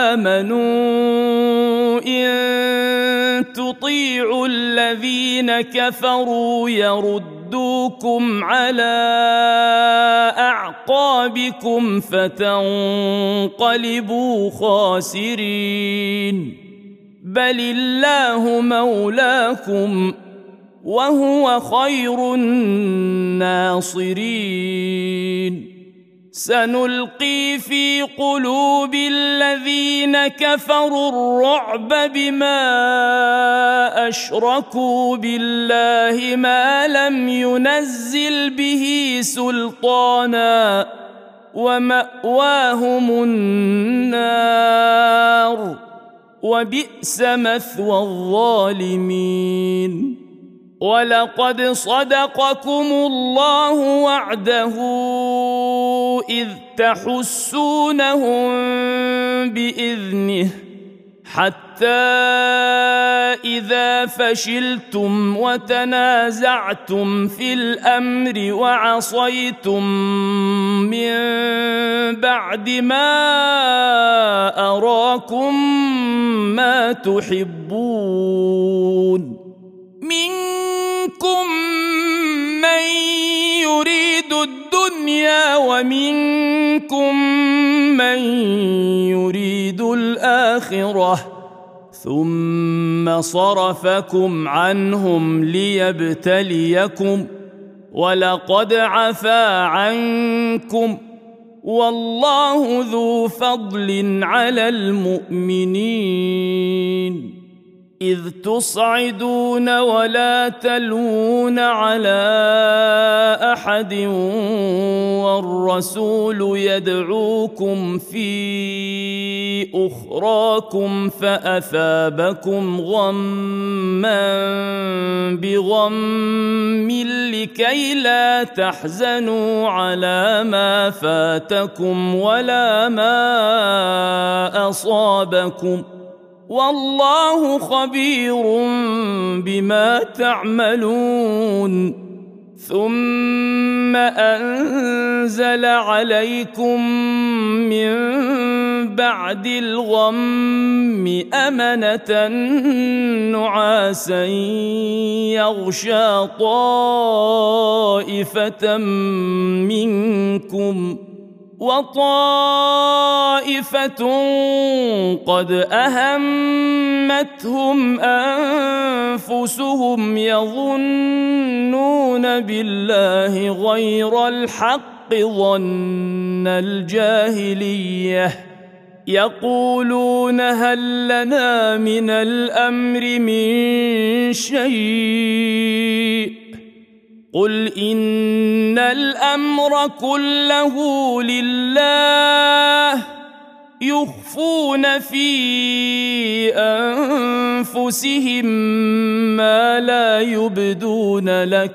Speaker 1: آمنوا إن تطيعوا الذين كفروا يردوكم على أعقابكم فتنقلبوا خاسرين بل الله مولاكم وهو خير الناصرين سنلقي في قلوب الذين كفروا الرعب بما أشركوا بالله ما لم ينزل به سلطانا ومأواهم النار وبئس مثوى الظالمين ولقد صدقكم الله وعده إذ تحسونهم بإذنه حتى إذا فشلتم وتنازعتم في الأمر وعصيتم من بعد ما أراكم ما تحبون منكم من يريد الدنيا ومنكم من يريد الآخرة ثم صرفكم عنهم ليبتليكم ولقد عفا عنكم والله ذو فضل على المؤمنين إذ تصعدون ولا تلوون على أحد والرسول يدعوكم في أخراكم فأثابكم غما بغم لكي لا تحزنوا على ما فاتكم ولا ما أصابكم والله خبير بما تعملون ثم أنزل عليكم من بعد الغم أمنة نعاسا يغشى طائفة منكم وطائفة قد أهمتهم أنفسهم يظنون بالله غير الحق ظن الجاهلية يقولون هل لنا من الأمر من شيء قل إن الأمر كله لله يخفون في أنفسهم ما لا يبدون لك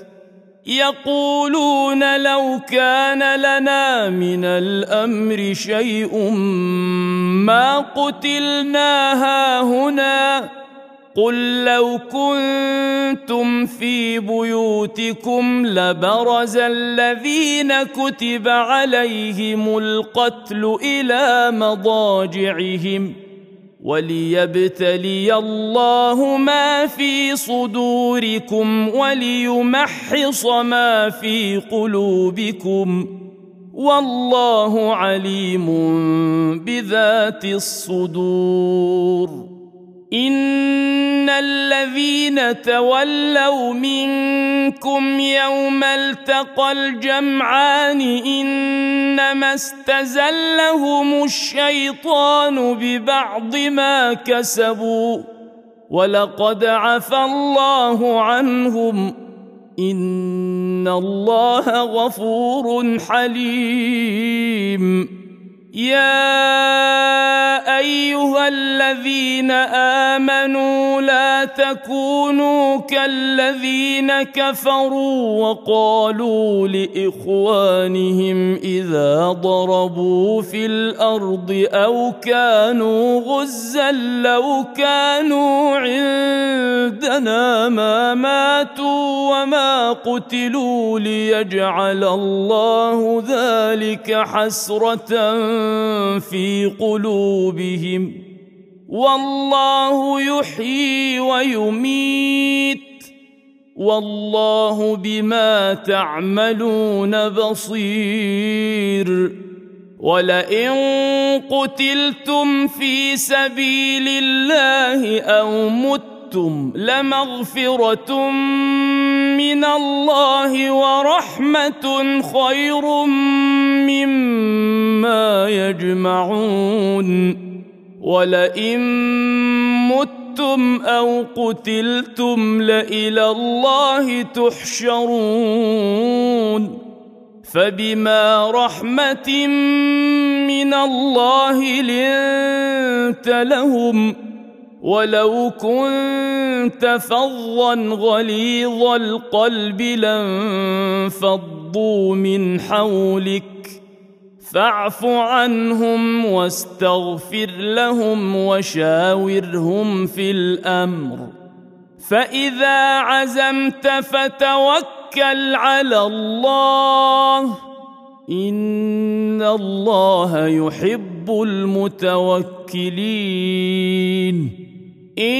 Speaker 1: يقولون لو كان لنا من الأمر شيء ما قتلنا هاهنا قل لو كنتم في بيوتكم لبرز الذين كتب عليهم القتل إلى مضاجعهم وليبتلي الله ما في صدوركم وليمحص ما في قلوبكم والله عليم بذات الصدور إن الذين تولوا منكم يوم التقى الجمعان إنما استزلهم الشيطان ببعض ما كسبوا ولقد عفى الله عنهم إن الله غفور حليم يا أيها الذين آمنوا لا تكونوا كالذين كفروا وقالوا لإخوانهم إذا ضربوا في الأرض أو كانوا غزا لو كانوا عندنا ما ماتوا وما قتلوا ليجعل الله ذلك حسرة في قلوبهم والله يحيي ويميت والله بما تعملون بصير ولئن قتلتم في سبيل الله أو متم لمغفرة من الله ورحمة خير مما يجمعون ولئن متم أو قتلتم لإلى الله تحشرون فبما رحمة من الله لنت لهم ولو كنت فظا غليظ القلب لانفضوا من حولك فاعف عنهم واستغفر لهم وشاورهم في الأمر فإذا عزمت فتوكل على الله إن الله يحب المتوكلين إن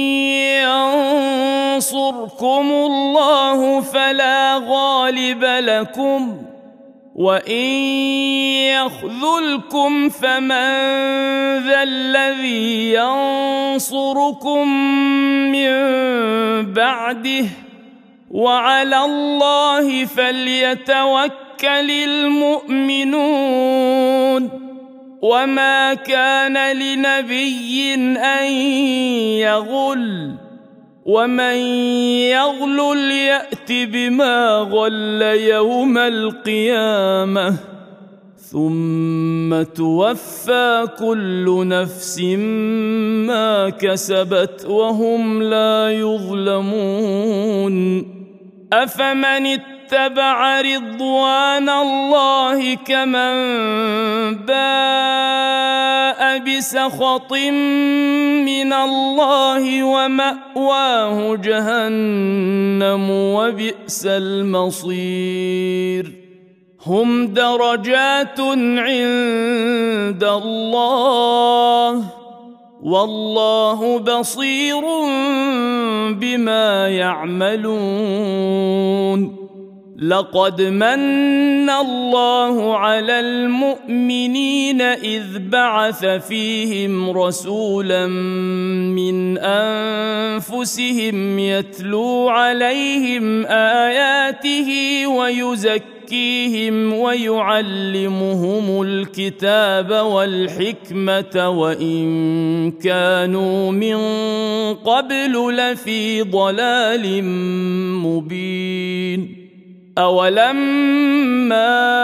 Speaker 1: ينصركم الله فلا غالب لكم وإن يخذلكم فمن ذا الذي ينصركم من بعده وعلى الله فليتوكل المؤمنون وما كان لنبي أن يغل ومن يغلل يأت بما غل يوم القيامة ثم توفى كل نفس ما كسبت وهم لا يظلمون أفمن اتبع رضوان الله كمن باء بسخط من الله ومأواه جهنم وبئس المصير هم درجات عند الله والله بصير بما يعملون لقد من الله على المؤمنين إذ بعث فيهم رسولا من أنفسهم يتلو عليهم آياته ويزكيهم ويعلمهم الكتاب والحكمة وإن كانوا من قبل لفي ضلال مبين. أولما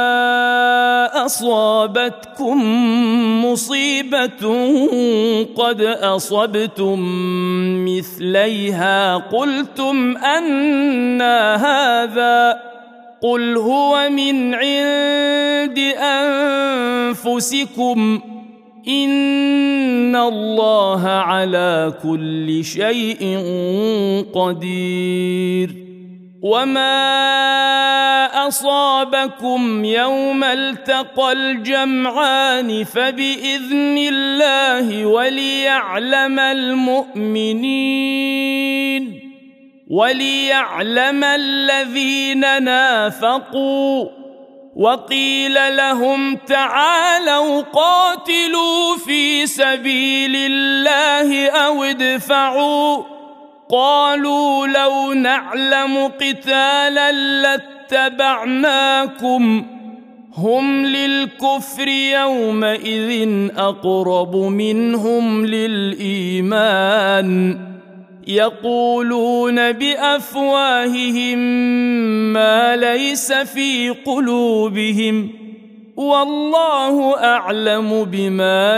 Speaker 1: أصابتكم مصيبة قد أصبتم مثليها قلتم أنى هذا قل هو من عند أنفسكم إن الله على كل شيء قدير. وما أصابكم يوم التقى الجمعان فبإذن الله وليعلم الذين نافقوا وقيل لهم تعالوا قاتلوا في سبيل الله أو ادفعوا قالوا لو نعلم قتالا لاتبعناكم هم للكفر يومئذ أقرب منهم للإيمان يقولون بأفواههم ما ليس في قلوبهم والله أعلم بما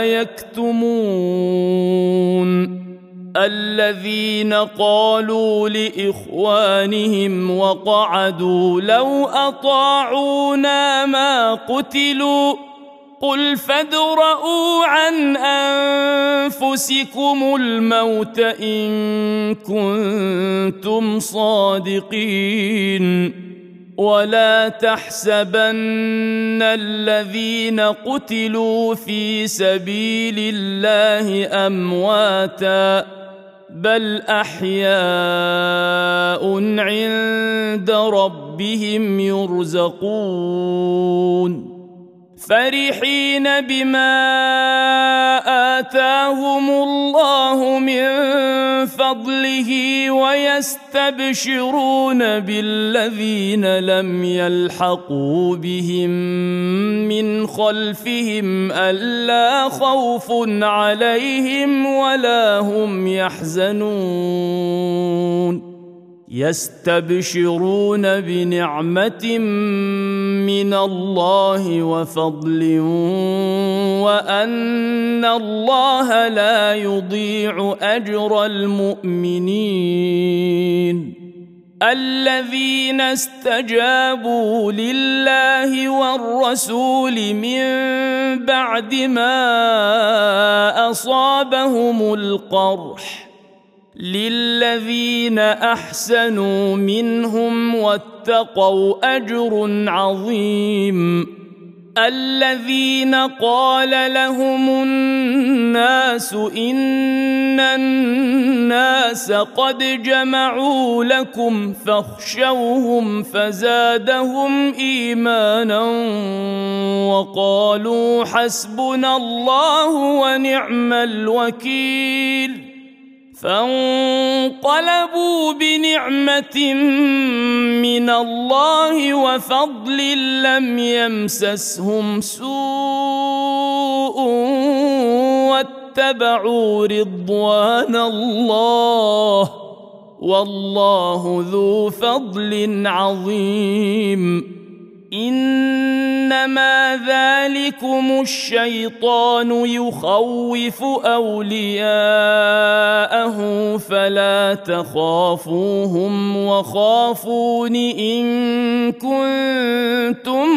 Speaker 1: يكتمون. الذين قالوا لإخوانهم وقعدوا لو أطاعونا ما قتلوا قل فادرءوا عن أنفسكم الموت إن كنتم صادقين ولا تحسبن الذين قتلوا في سبيل الله أمواتا بل أحياء عند ربهم يرزقون فرحين بما آتاهم الله من فضله ويستبشرون بالذين لم يلحقوا بهم من خلفهم ألا خوف عليهم ولا هم يحزنون يستبشرون بنعمة من الله وفضل وأن الله لا يضيع أجر المؤمنين. الذين استجابوا لله والرسول من بعد ما أصابهم القرح للذين أحسنوا منهم واتقوا أجر عظيم. الذين قال لهم الناس إن الناس قد جمعوا لكم فاخشوهم فزادهم إيمانا وقالوا حسبنا الله ونعم الوكيل. فانقلبوا بنعمة من الله وفضل لم يمسسهم سوء واتبعوا رضوان الله والله ذو فضل عظيم. إنما ذلكم الشيطان يخوف أولياءه فلا تخافوهم وخافون إن كنتم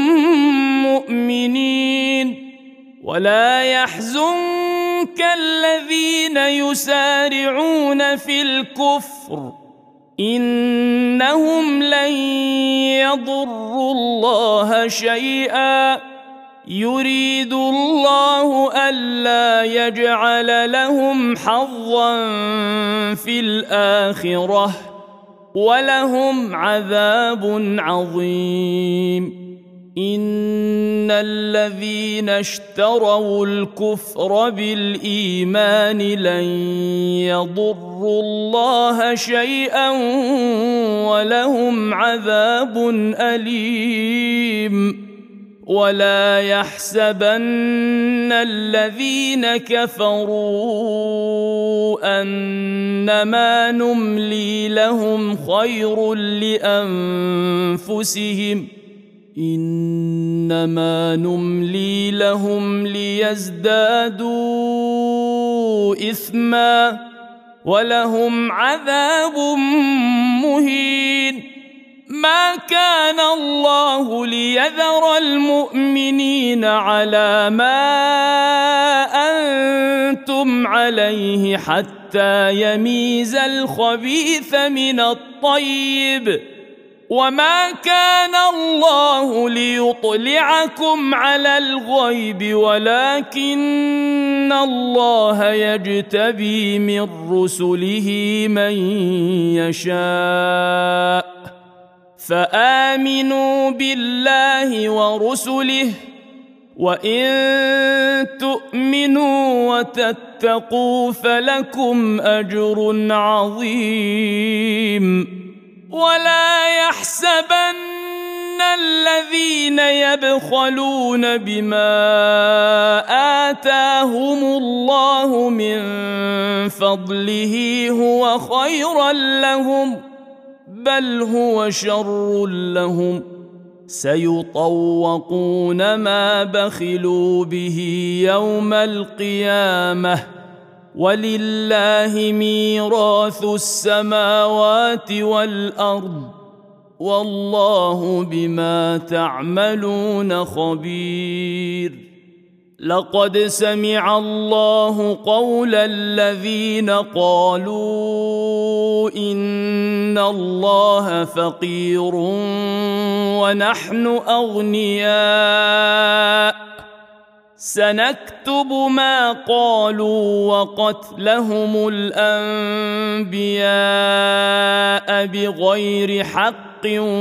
Speaker 1: مؤمنين. ولا يحزنك الذين يسارعون في الكفر إنهم لن يضروا الله شيئا يريد الله ألا يجعل لهم حظا في الآخرة ولهم عذاب عظيم. إن الذين اشتروا الكفر بالإيمان لن يضروا الله شيئا ولهم عذاب أليم. ولا يحسبن الذين كفروا أنما نملي لهم خير لأنفسهم إنما نملي لهم ليزدادوا إثما ولهم عذاب مهين. ما كان الله ليذر المؤمنين على ما أنتم عليه حتى يميز الخبيث من الطيب، وما كان الله ليطلعكم على الغيب ولكن الله يجتبي من رسله من يشاء. فآمنوا بالله ورسله، وإن تؤمنوا وتتقوا فلكم أجر عظيم. ولا يحسبن الذين يبخلون بما آتاهم الله من فضله هو خيرا لهم، بل هو شر لهم، سيطوقون ما بخلوا به يوم القيامة، ولله ميراث السماوات والأرض، والله بما تعملون خبير. لقد سمع الله قول الذين قالوا إن الله فقير ونحن أغنياء، سنكتب ما قالوا وقتلهم الأنبياء بغير حق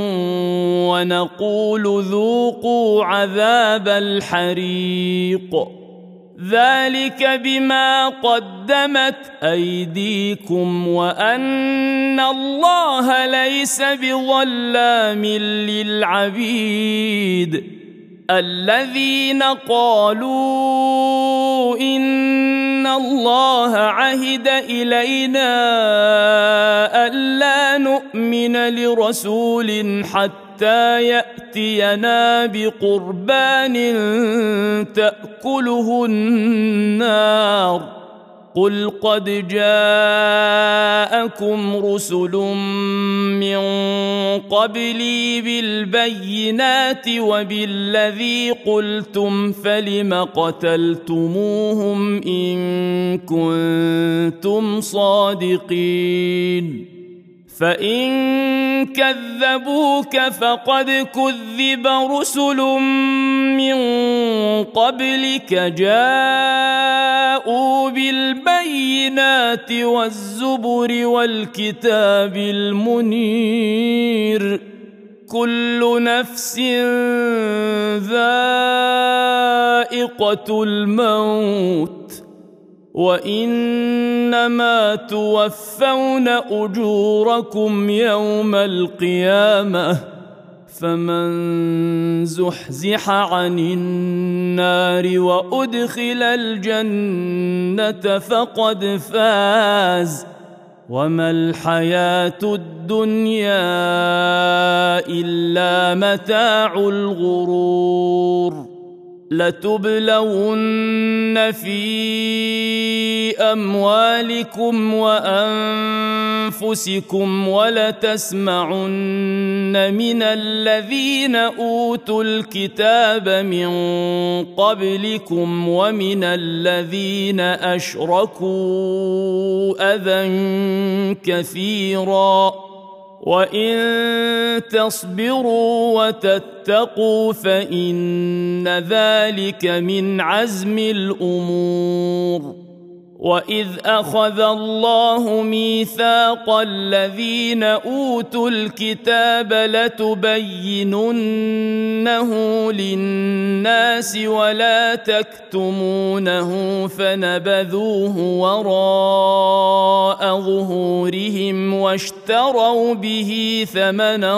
Speaker 1: ونقول ذوقوا عذاب الحريق، ذلك بما قدمت أيديكم وأن الله ليس بظلام للعبيد. الذين قالوا إن الله عهد إلينا ألا نؤمن لرسول حتى يأتينا بقربان تأكله النار، قل قد جاءكم رسل من قبلي بالبينات وبالذي قلتم فلم قتلتموهم إن كنتم صادقين. فإن كذبوك فقد كذب رسل من قبلك جاءوا بالبينات والزبر والكتاب المنير، كل نفس ذائقة الموت، وإنما توفون أجوركم يوم القيامة، فمن زحزح عن النار وأدخل الجنة فقد فاز، وما الحياة الدنيا إلا متاع الغرور. لتبلون في أموالكم وأنفسكم ولتسمعن من الذين أوتوا الكتاب من قبلكم ومن الذين أشركوا أذى كثيرا، وإن تصبروا وتتقوا فإن ذلك من عزم الأمور. وإذ أخذ الله ميثاق الذين أوتوا الكتاب لتبيننه للناس ولا تكتمونه فنبذوه وراء ظهورهم واشتروا به ثمنا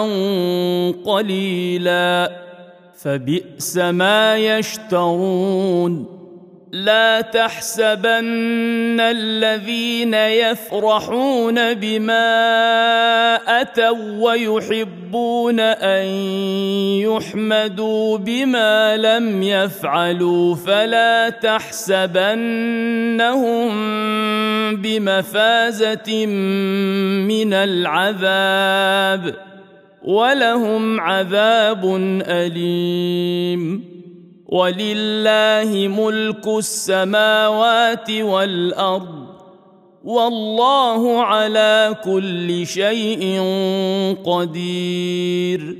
Speaker 1: قليلا فبئس ما يشترون. لا تحسبن الذين يفرحون بما أتوا ويحبون أن يحمدوا بما لم يفعلوا فلا تحسبنهم بمفازة من العذاب ولهم عذاب أليم. ولله ملك السماوات والأرض والله على كل شيء قدير.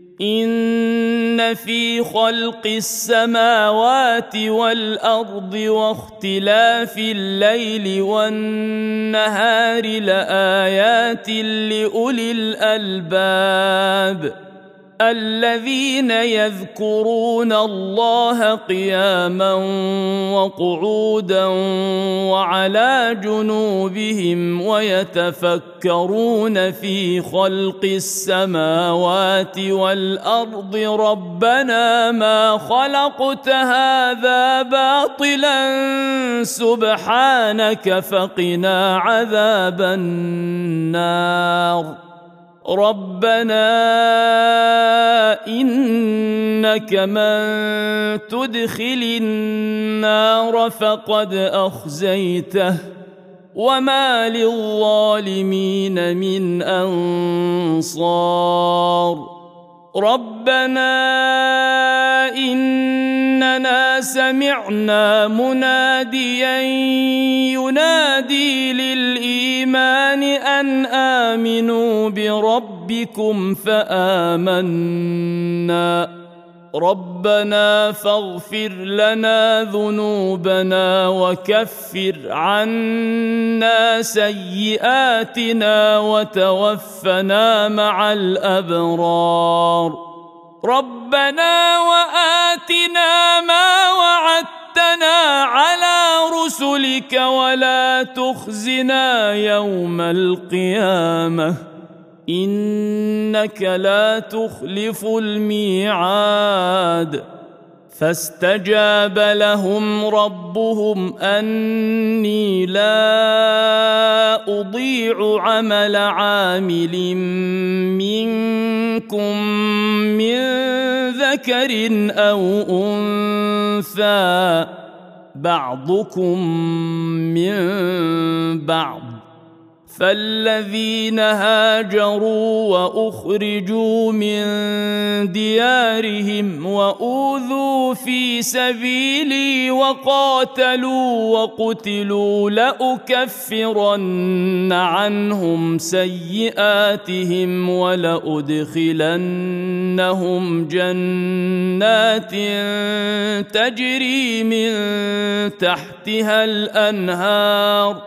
Speaker 1: إن في خلق السماوات والأرض واختلاف الليل والنهار لآيات لأولي الألباب الذين يذكرون الله قياما وقعودا وعلى جنوبهم ويتفكرون في خلق السماوات والأرض ربنا ما خلقت هذا باطلا سبحانك فقنا عذاب النار. ربنا إنك من تدخل النار فقد أخزيته وما للظالمين من أنصار. ربنا إننا سمعنا مناديا ينادي للإيمان أن آمنوا بربكم فآمنا. ربنا فاغفر لنا ذنوبنا وكفر عنا سيئاتنا وتوفنا مع الأبرار. ربنا وآتنا ما وعدتنا على رسلك ولا تخزنا يوم القيامة إنك لا تخلف الميعاد. فاستجاب لهم ربهم أني لا أضيع عمل عامل منكم من ذكر أو أنثى بعضكم من بعض. فالذين هاجروا وأخرجوا من ديارهم وأوذوا في سبيلي وقاتلوا وقتلوا لأكفرن عنهم سيئاتهم ولأدخلنهم جنات تجري من تحتها الأنهار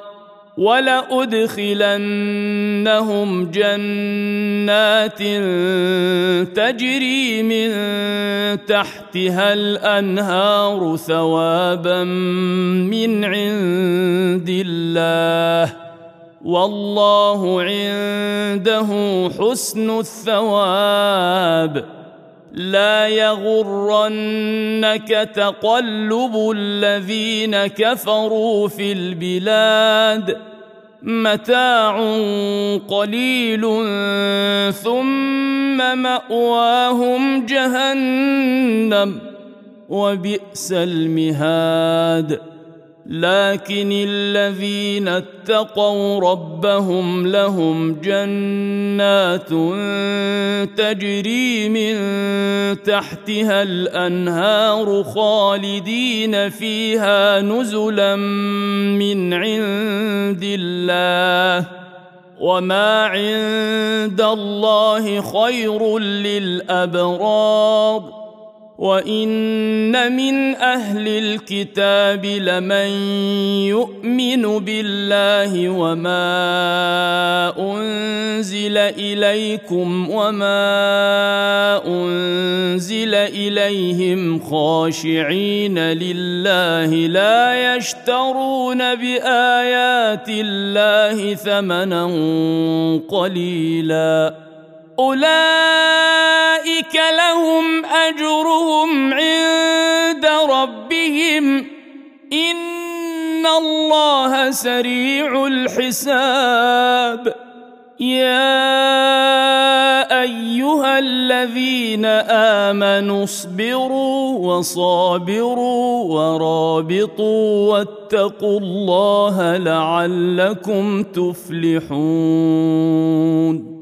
Speaker 1: ثوابا من عند الله والله عنده حسن الثواب. لا يغرنك تقلب الذين كفروا في البلاد متاع قليل ثم مأواهم جهنم وبئس المهاد. لكن الذين اتقوا ربهم لهم جنات تجري من تحتها الأنهار خالدين فيها نزلا من عند الله وما عند الله خير للأبرار. وإن من أهل الكتاب لمن يؤمن بالله وما أنزل إليكم وما أنزل إليهم خاشعين لله لا يشترون بآيات الله ثمنا قليلا أولئك لهم أجرهم عند ربهم إن الله سريع الحساب يا أيها الذين آمنوا اصبروا وصابروا ورابطوا واتقوا الله لعلكم تفلحون